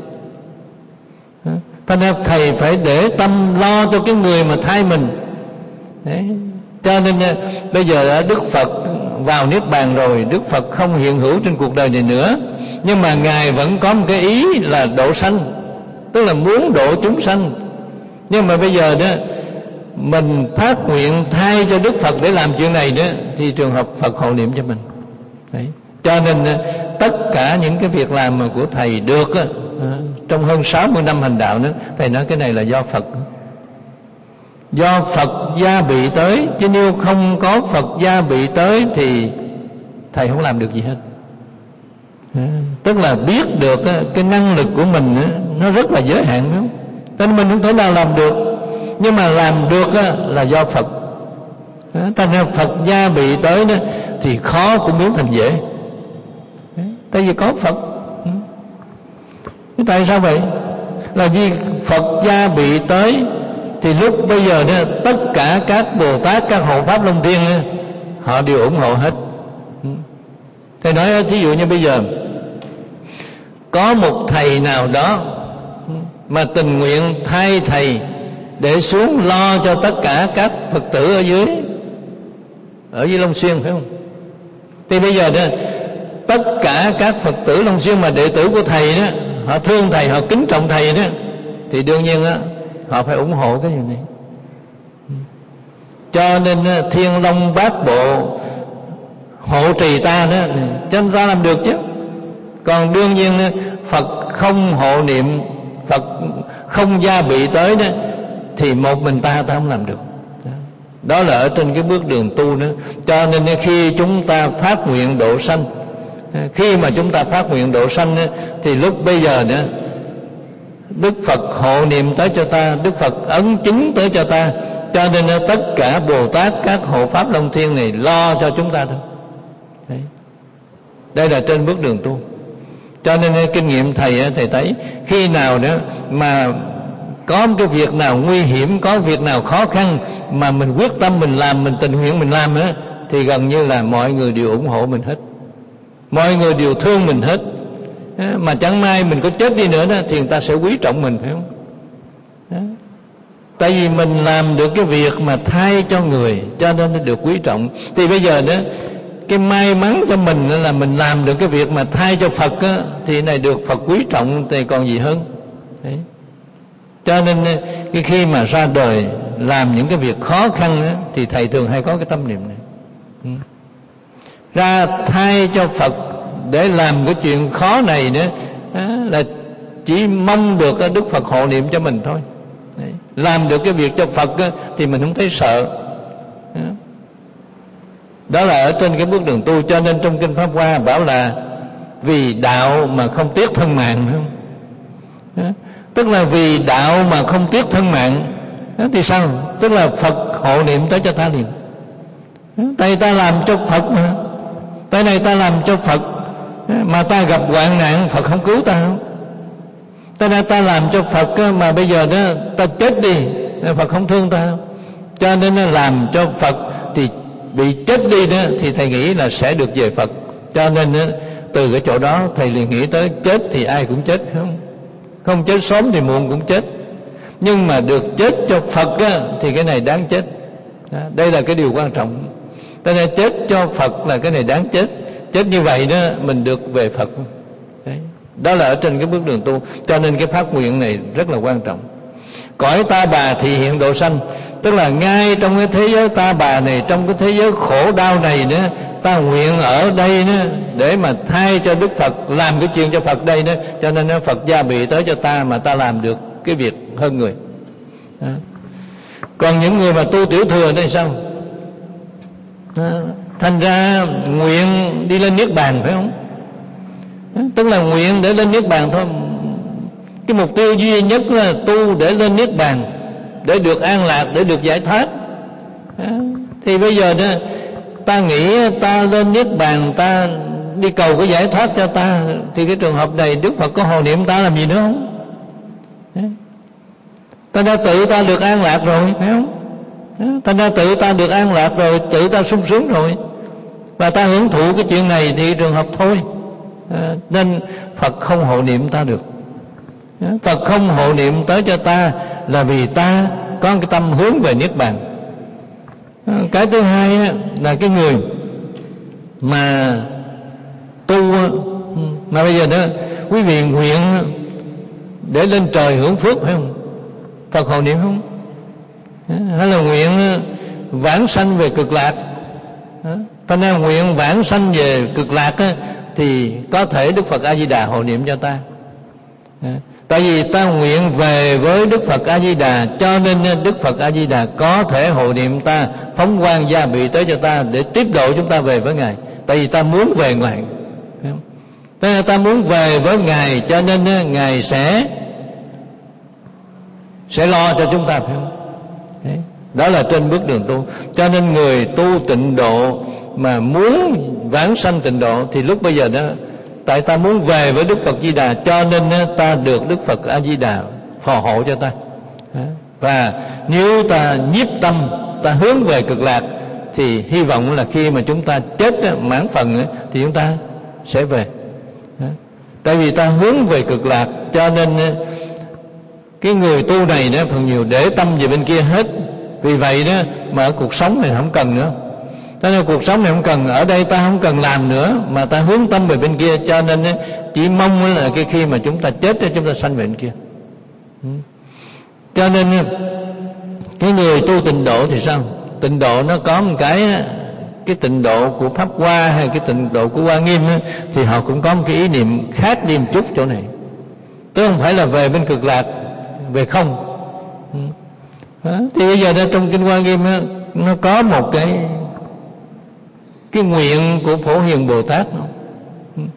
Ta đã thầy phải để tâm lo cho cái người mà thay mình. Đấy. Cho nên bây giờ Đức Phật vào Niết Bàn rồi, Đức Phật không hiện hữu trên cuộc đời này nữa, nhưng mà Ngài vẫn có một cái ý là độ sanh, tức là muốn độ chúng sanh. Nhưng mà bây giờ đó mình phát nguyện thay cho Đức Phật để làm chuyện này đó, thì trường hợp Phật hộ niệm cho mình. Đấy. Cho nên tất cả những cái việc làm mà của thầy được á, trong hơn sáu mươi năm hành đạo đó, thầy nói cái này là do Phật, do Phật gia bị tới, chứ nếu không có Phật gia bị tới thì thầy không làm được gì hết. Tức là biết được cái năng lực của mình nó rất là giới hạn, đúng không? Nên mình không thể nào làm được, nhưng mà làm được là do Phật. Thành ra Phật gia bị tới đó thì khó cũng biến thành dễ, tại vì có Phật. Tại sao vậy? Là vì Phật gia bị tới thì lúc bây giờ đó, tất cả các Bồ Tát, các hộ pháp Long Thiên họ đều ủng hộ hết. Thầy nói thí dụ như bây giờ có một thầy nào đó mà tình nguyện thay thầy để xuống lo cho tất cả các Phật tử ở dưới ở dưới Long Xuyên, phải không? Thì bây giờ đó tất cả các Phật tử Long Xuyên mà đệ tử của thầy đó, họ thương thầy, họ kính trọng thầy đó, thì đương nhiên đó họ phải ủng hộ cái điều này. Cho nên Thiên Long Bát Bộ hộ trì ta đó, cho nên ta làm được chứ. Còn đương nhiên Phật không hộ niệm, Phật không gia bị tới đó, thì một mình ta ta không làm được. Đó là ở trên cái bước đường tu nữa. Cho nên khi chúng ta phát nguyện độ sanh Khi mà chúng ta phát nguyện độ sanh thì lúc bây giờ nữa Đức Phật hộ niệm tới cho ta, Đức Phật ấn chứng tới cho ta, cho nên tất cả Bồ Tát, các hộ pháp Long Thiên này lo cho chúng ta thôi. Đấy. Đây là trên bước đường tu. Cho nên kinh nghiệm thầy thầy thấy khi nào đó mà có cái việc nào nguy hiểm, có việc nào khó khăn mà mình quyết tâm mình làm, mình tình nguyện mình làm á, thì gần như là mọi người đều ủng hộ mình hết, mọi người đều thương mình hết. Mà chẳng may mình có chết đi nữa đó thì người ta sẽ quý trọng mình, phải không? Đó. Tại vì mình làm được cái việc mà thay cho người, cho nên nó được quý trọng. Thì bây giờ đó cái may mắn cho mình là mình làm được cái việc mà thay cho Phật á, thì này được Phật quý trọng thì còn gì hơn. Đấy. Cho nên cái khi mà ra đời làm những cái việc khó khăn á, thì thầy thường hay có cái tâm niệm này. Ừ. Ra thay cho Phật để làm cái chuyện khó này nữa á, là chỉ mong được Đức Phật hộ niệm cho mình thôi. Đấy. Làm được cái việc cho Phật á, thì mình không thấy sợ. Đó. Đó là ở trên cái bước đường tu. Cho nên trong Kinh Pháp Hoa bảo là vì đạo mà không tiếc thân mạng, không? Đó. Tức là vì đạo mà không tiếc thân mạng. Đó thì sao? Tức là Phật hộ niệm tới cho ta liền. Tại ta làm cho Phật mà, tại này ta làm cho Phật mà ta gặp hoạn nạn, Phật không cứu ta không? Tại này ta làm cho Phật mà bây giờ đó ta chết đi, Phật không thương ta không? Cho nên làm cho Phật thì bị chết đi đó thì thầy nghĩ là sẽ được về Phật. Cho nên từ cái chỗ đó thầy liền nghĩ tới chết thì ai cũng chết, không? Không chết sớm thì muộn cũng chết. Nhưng mà được chết cho Phật á, thì cái này đáng chết. Đó, đây là cái điều quan trọng. Cho nên chết cho Phật là cái này đáng chết. Chết như vậy đó mình được về Phật. Đấy. Đó là ở trên cái bước đường tu. Cho nên cái phát nguyện này rất là quan trọng. Cõi ta bà thì hiện độ sanh. Tức là ngay trong cái thế giới ta bà này, trong cái thế giới khổ đau này nữa, ta nguyện ở đây nữa để mà thay cho Đức Phật, làm cái chuyện cho Phật đây nữa. Cho nên Phật gia bị tới cho ta mà ta làm được cái việc hơn người. Đó. Còn những người mà tu tiểu thừa đây sao? Đó. Thành ra nguyện đi lên Niết Bàn, phải không? Đó. Tức là nguyện để lên Niết Bàn thôi. Cái mục tiêu duy nhất là tu để lên Niết Bàn, để được an lạc, để được giải thoát. Đó. Thì bây giờ đó ta nghĩ ta lên Niết Bàn, ta đi cầu cái giải thoát cho ta, thì cái trường hợp này Đức Phật có hộ niệm ta làm gì nữa không? Đó. Ta đã tự ta được an lạc rồi, phải không? Đó. Ta đã tự ta được an lạc rồi, tự ta sung sướng rồi, và ta hưởng thụ cái chuyện này thì trường hợp thôi. Đó. Nên Phật không hộ niệm ta được. Đó. Phật không hộ niệm tới cho ta là vì ta có cái tâm hướng về Niết Bàn. Đó. Cái thứ hai là cái người mà tu, mà bây giờ đó quý vị nguyện để lên trời hưởng phước, phải không? Phật hộ niệm không? Hay là nguyện vãng sanh về cực lạc? Ta nên nguyện vãng sanh về cực lạc á, thì có thể Đức Phật A Di Đà hộ niệm cho ta. Tại vì ta nguyện về với Đức Phật A Di Đà, cho nên Đức Phật A Di Đà có thể hộ niệm ta, phóng quang gia bị tới cho ta để tiếp độ chúng ta về với Ngài. Tại vì ta muốn về Ngài, ta muốn về với Ngài, cho nên Ngài sẽ sẽ lo cho chúng ta, phải không? Đấy. Đó là trên bước đường tu. Cho nên người tu tịnh độ mà muốn vãng sanh tịnh độ thì lúc bây giờ đó, tại ta muốn về với Đức Phật Di Đà, cho nên ta được Đức Phật A Di Đà phò hộ cho ta. Và nếu ta nhiếp tâm, ta hướng về cực lạc, thì hy vọng là khi mà chúng ta chết mãn phần thì chúng ta sẽ về. Tại vì ta hướng về cực lạc, cho nên cái người tu này đó phần nhiều để tâm về bên kia hết. Vì vậy đó mà ở cuộc sống này không cần nữa. Cho nên cuộc sống này không cần, ở đây ta không cần làm nữa, mà ta hướng tâm về bên kia. Cho nên chỉ mong là cái khi mà chúng ta chết chúng ta sanh về bên kia. Cho nên cái người tu tịnh độ thì sao? Tịnh độ nó có một cái, cái tịnh độ của Pháp Hoa hay cái tịnh độ của Hoa Nghiêm á, thì họ cũng có một cái ý niệm khác đi một chút chỗ này. Tức không phải là về bên cực lạc, về không. Đó. Thì bây giờ trong Kinh Hoa Nghiêm á, nó có một cái cái nguyện của Phổ Hiền Bồ Tát.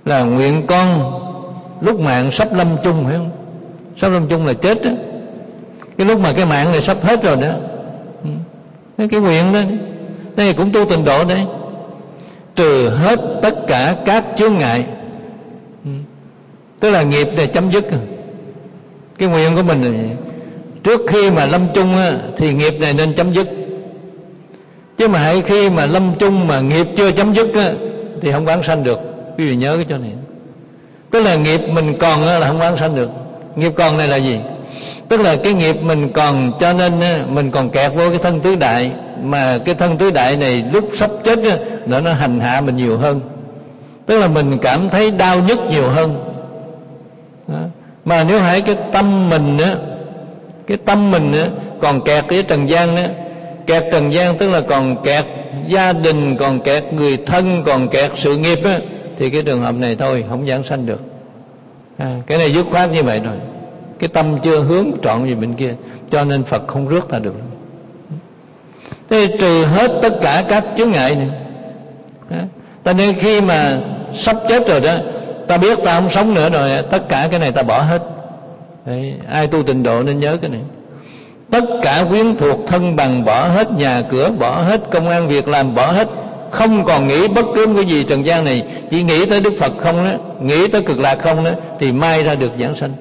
là nguyện con lúc mạng sắp lâm chung, phải không? Sắp lâm chung là chết đó. Cái lúc mà cái mạng này sắp hết rồi đó, cái nguyện đó, đây cũng tu tịnh độ đấy. Trừ hết tất cả các chướng ngại, tức là nghiệp này chấm dứt. Cái nguyện của mình này, trước khi mà lâm chung á, thì nghiệp này nên chấm dứt. Chứ mà hãy khi mà lâm chung mà nghiệp chưa chấm dứt á, thì không vãng sanh được. Quý vị nhớ cái chỗ này. Tức là nghiệp mình còn á, là không vãng sanh được. Nghiệp còn này là gì? Tức là cái nghiệp mình còn, cho nên á, mình còn kẹt vô cái thân tứ đại. Mà cái thân tứ đại này lúc sắp chết á, nó, nó hành hạ mình nhiều hơn. Tức là mình cảm thấy đau nhức nhiều hơn đó. Mà nếu hãy cái tâm mình á, cái tâm mình á, còn kẹt với trần gian á, kẹt trần gian tức là còn kẹt gia đình, còn kẹt người thân, còn kẹt sự nghiệp á, thì cái trường hợp này thôi không giảng sanh được. À, cái này dứt khoát như vậy rồi. Cái tâm chưa hướng trọn về bên kia, cho nên Phật không rước ta được. Thế trừ hết tất cả các chướng ngại này. À, ta nên khi mà sắp chết rồi đó, ta biết ta không sống nữa rồi, tất cả cái này ta bỏ hết. Đấy, ai tu tịnh độ nên nhớ cái này. Tất cả quyến thuộc thân bằng bỏ hết, nhà cửa bỏ hết, công ăn việc làm bỏ hết, không còn nghĩ bất cứ cái gì trần gian này, chỉ nghĩ tới Đức Phật không đó, nghĩ tới cực lạc không đó, thì mai ra được giảng sanh.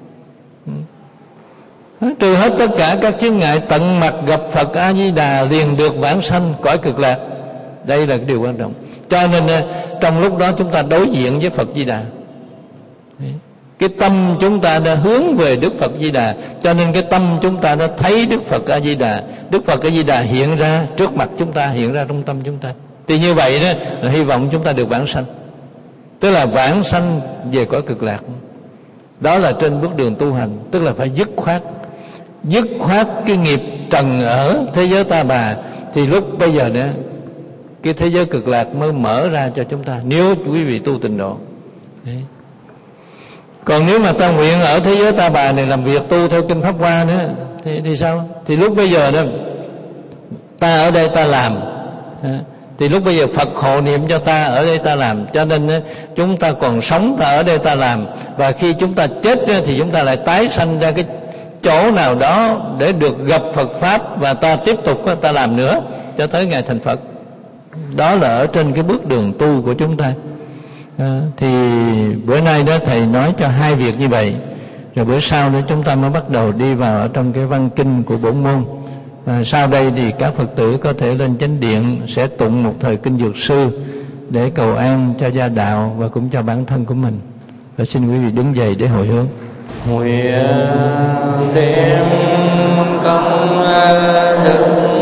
Trừ hết tất cả các chướng ngại, tận mặt gặp Phật A Di Đà liền được vãng sanh cõi cực lạc. Đây là cái điều quan trọng. Cho nên trong lúc đó chúng ta đối diện với Phật Di Đà, cái tâm chúng ta đã hướng về Đức Phật Di Đà, cho nên cái tâm chúng ta đã thấy Đức Phật A Di Đà. Đức Phật A Di Đà hiện ra trước mặt chúng ta, hiện ra trong tâm chúng ta. Thì như vậy đó là hy vọng chúng ta được vãng sanh, tức là vãng sanh về cõi cực lạc. Đó là trên bước đường tu hành, tức là phải dứt khoát, dứt khoát cái nghiệp trần ở thế giới ta bà, thì lúc bây giờ nữa cái thế giới cực lạc mới mở ra cho chúng ta, nếu quý vị tu tịnh độ. Đấy. Còn nếu mà ta nguyện ở thế giới ta bà này làm việc tu theo kinh Pháp Hoa nữa thì, thì sao? Thì lúc bây giờ đó ta ở đây ta làm, thì lúc bây giờ Phật hộ niệm cho ta ở đây ta làm, cho nên chúng ta còn sống ta ở đây ta làm, và khi chúng ta chết thì chúng ta lại tái sanh ra cái chỗ nào đó để được gặp Phật Pháp, và ta tiếp tục ta làm nữa cho tới ngày thành Phật. Đó là ở trên cái bước đường tu của chúng ta. À, thì bữa nay đó thầy nói cho hai việc như vậy, rồi bữa sau nữa chúng ta mới bắt đầu đi vào ở trong cái văn kinh của bổn môn. À, sau đây thì các Phật tử có thể lên chánh điện sẽ tụng một thời kinh Dược Sư để cầu an cho gia đạo và cũng cho bản thân của mình. Và xin quý vị đứng dậy để hồi hướng. Nguyện đem công đức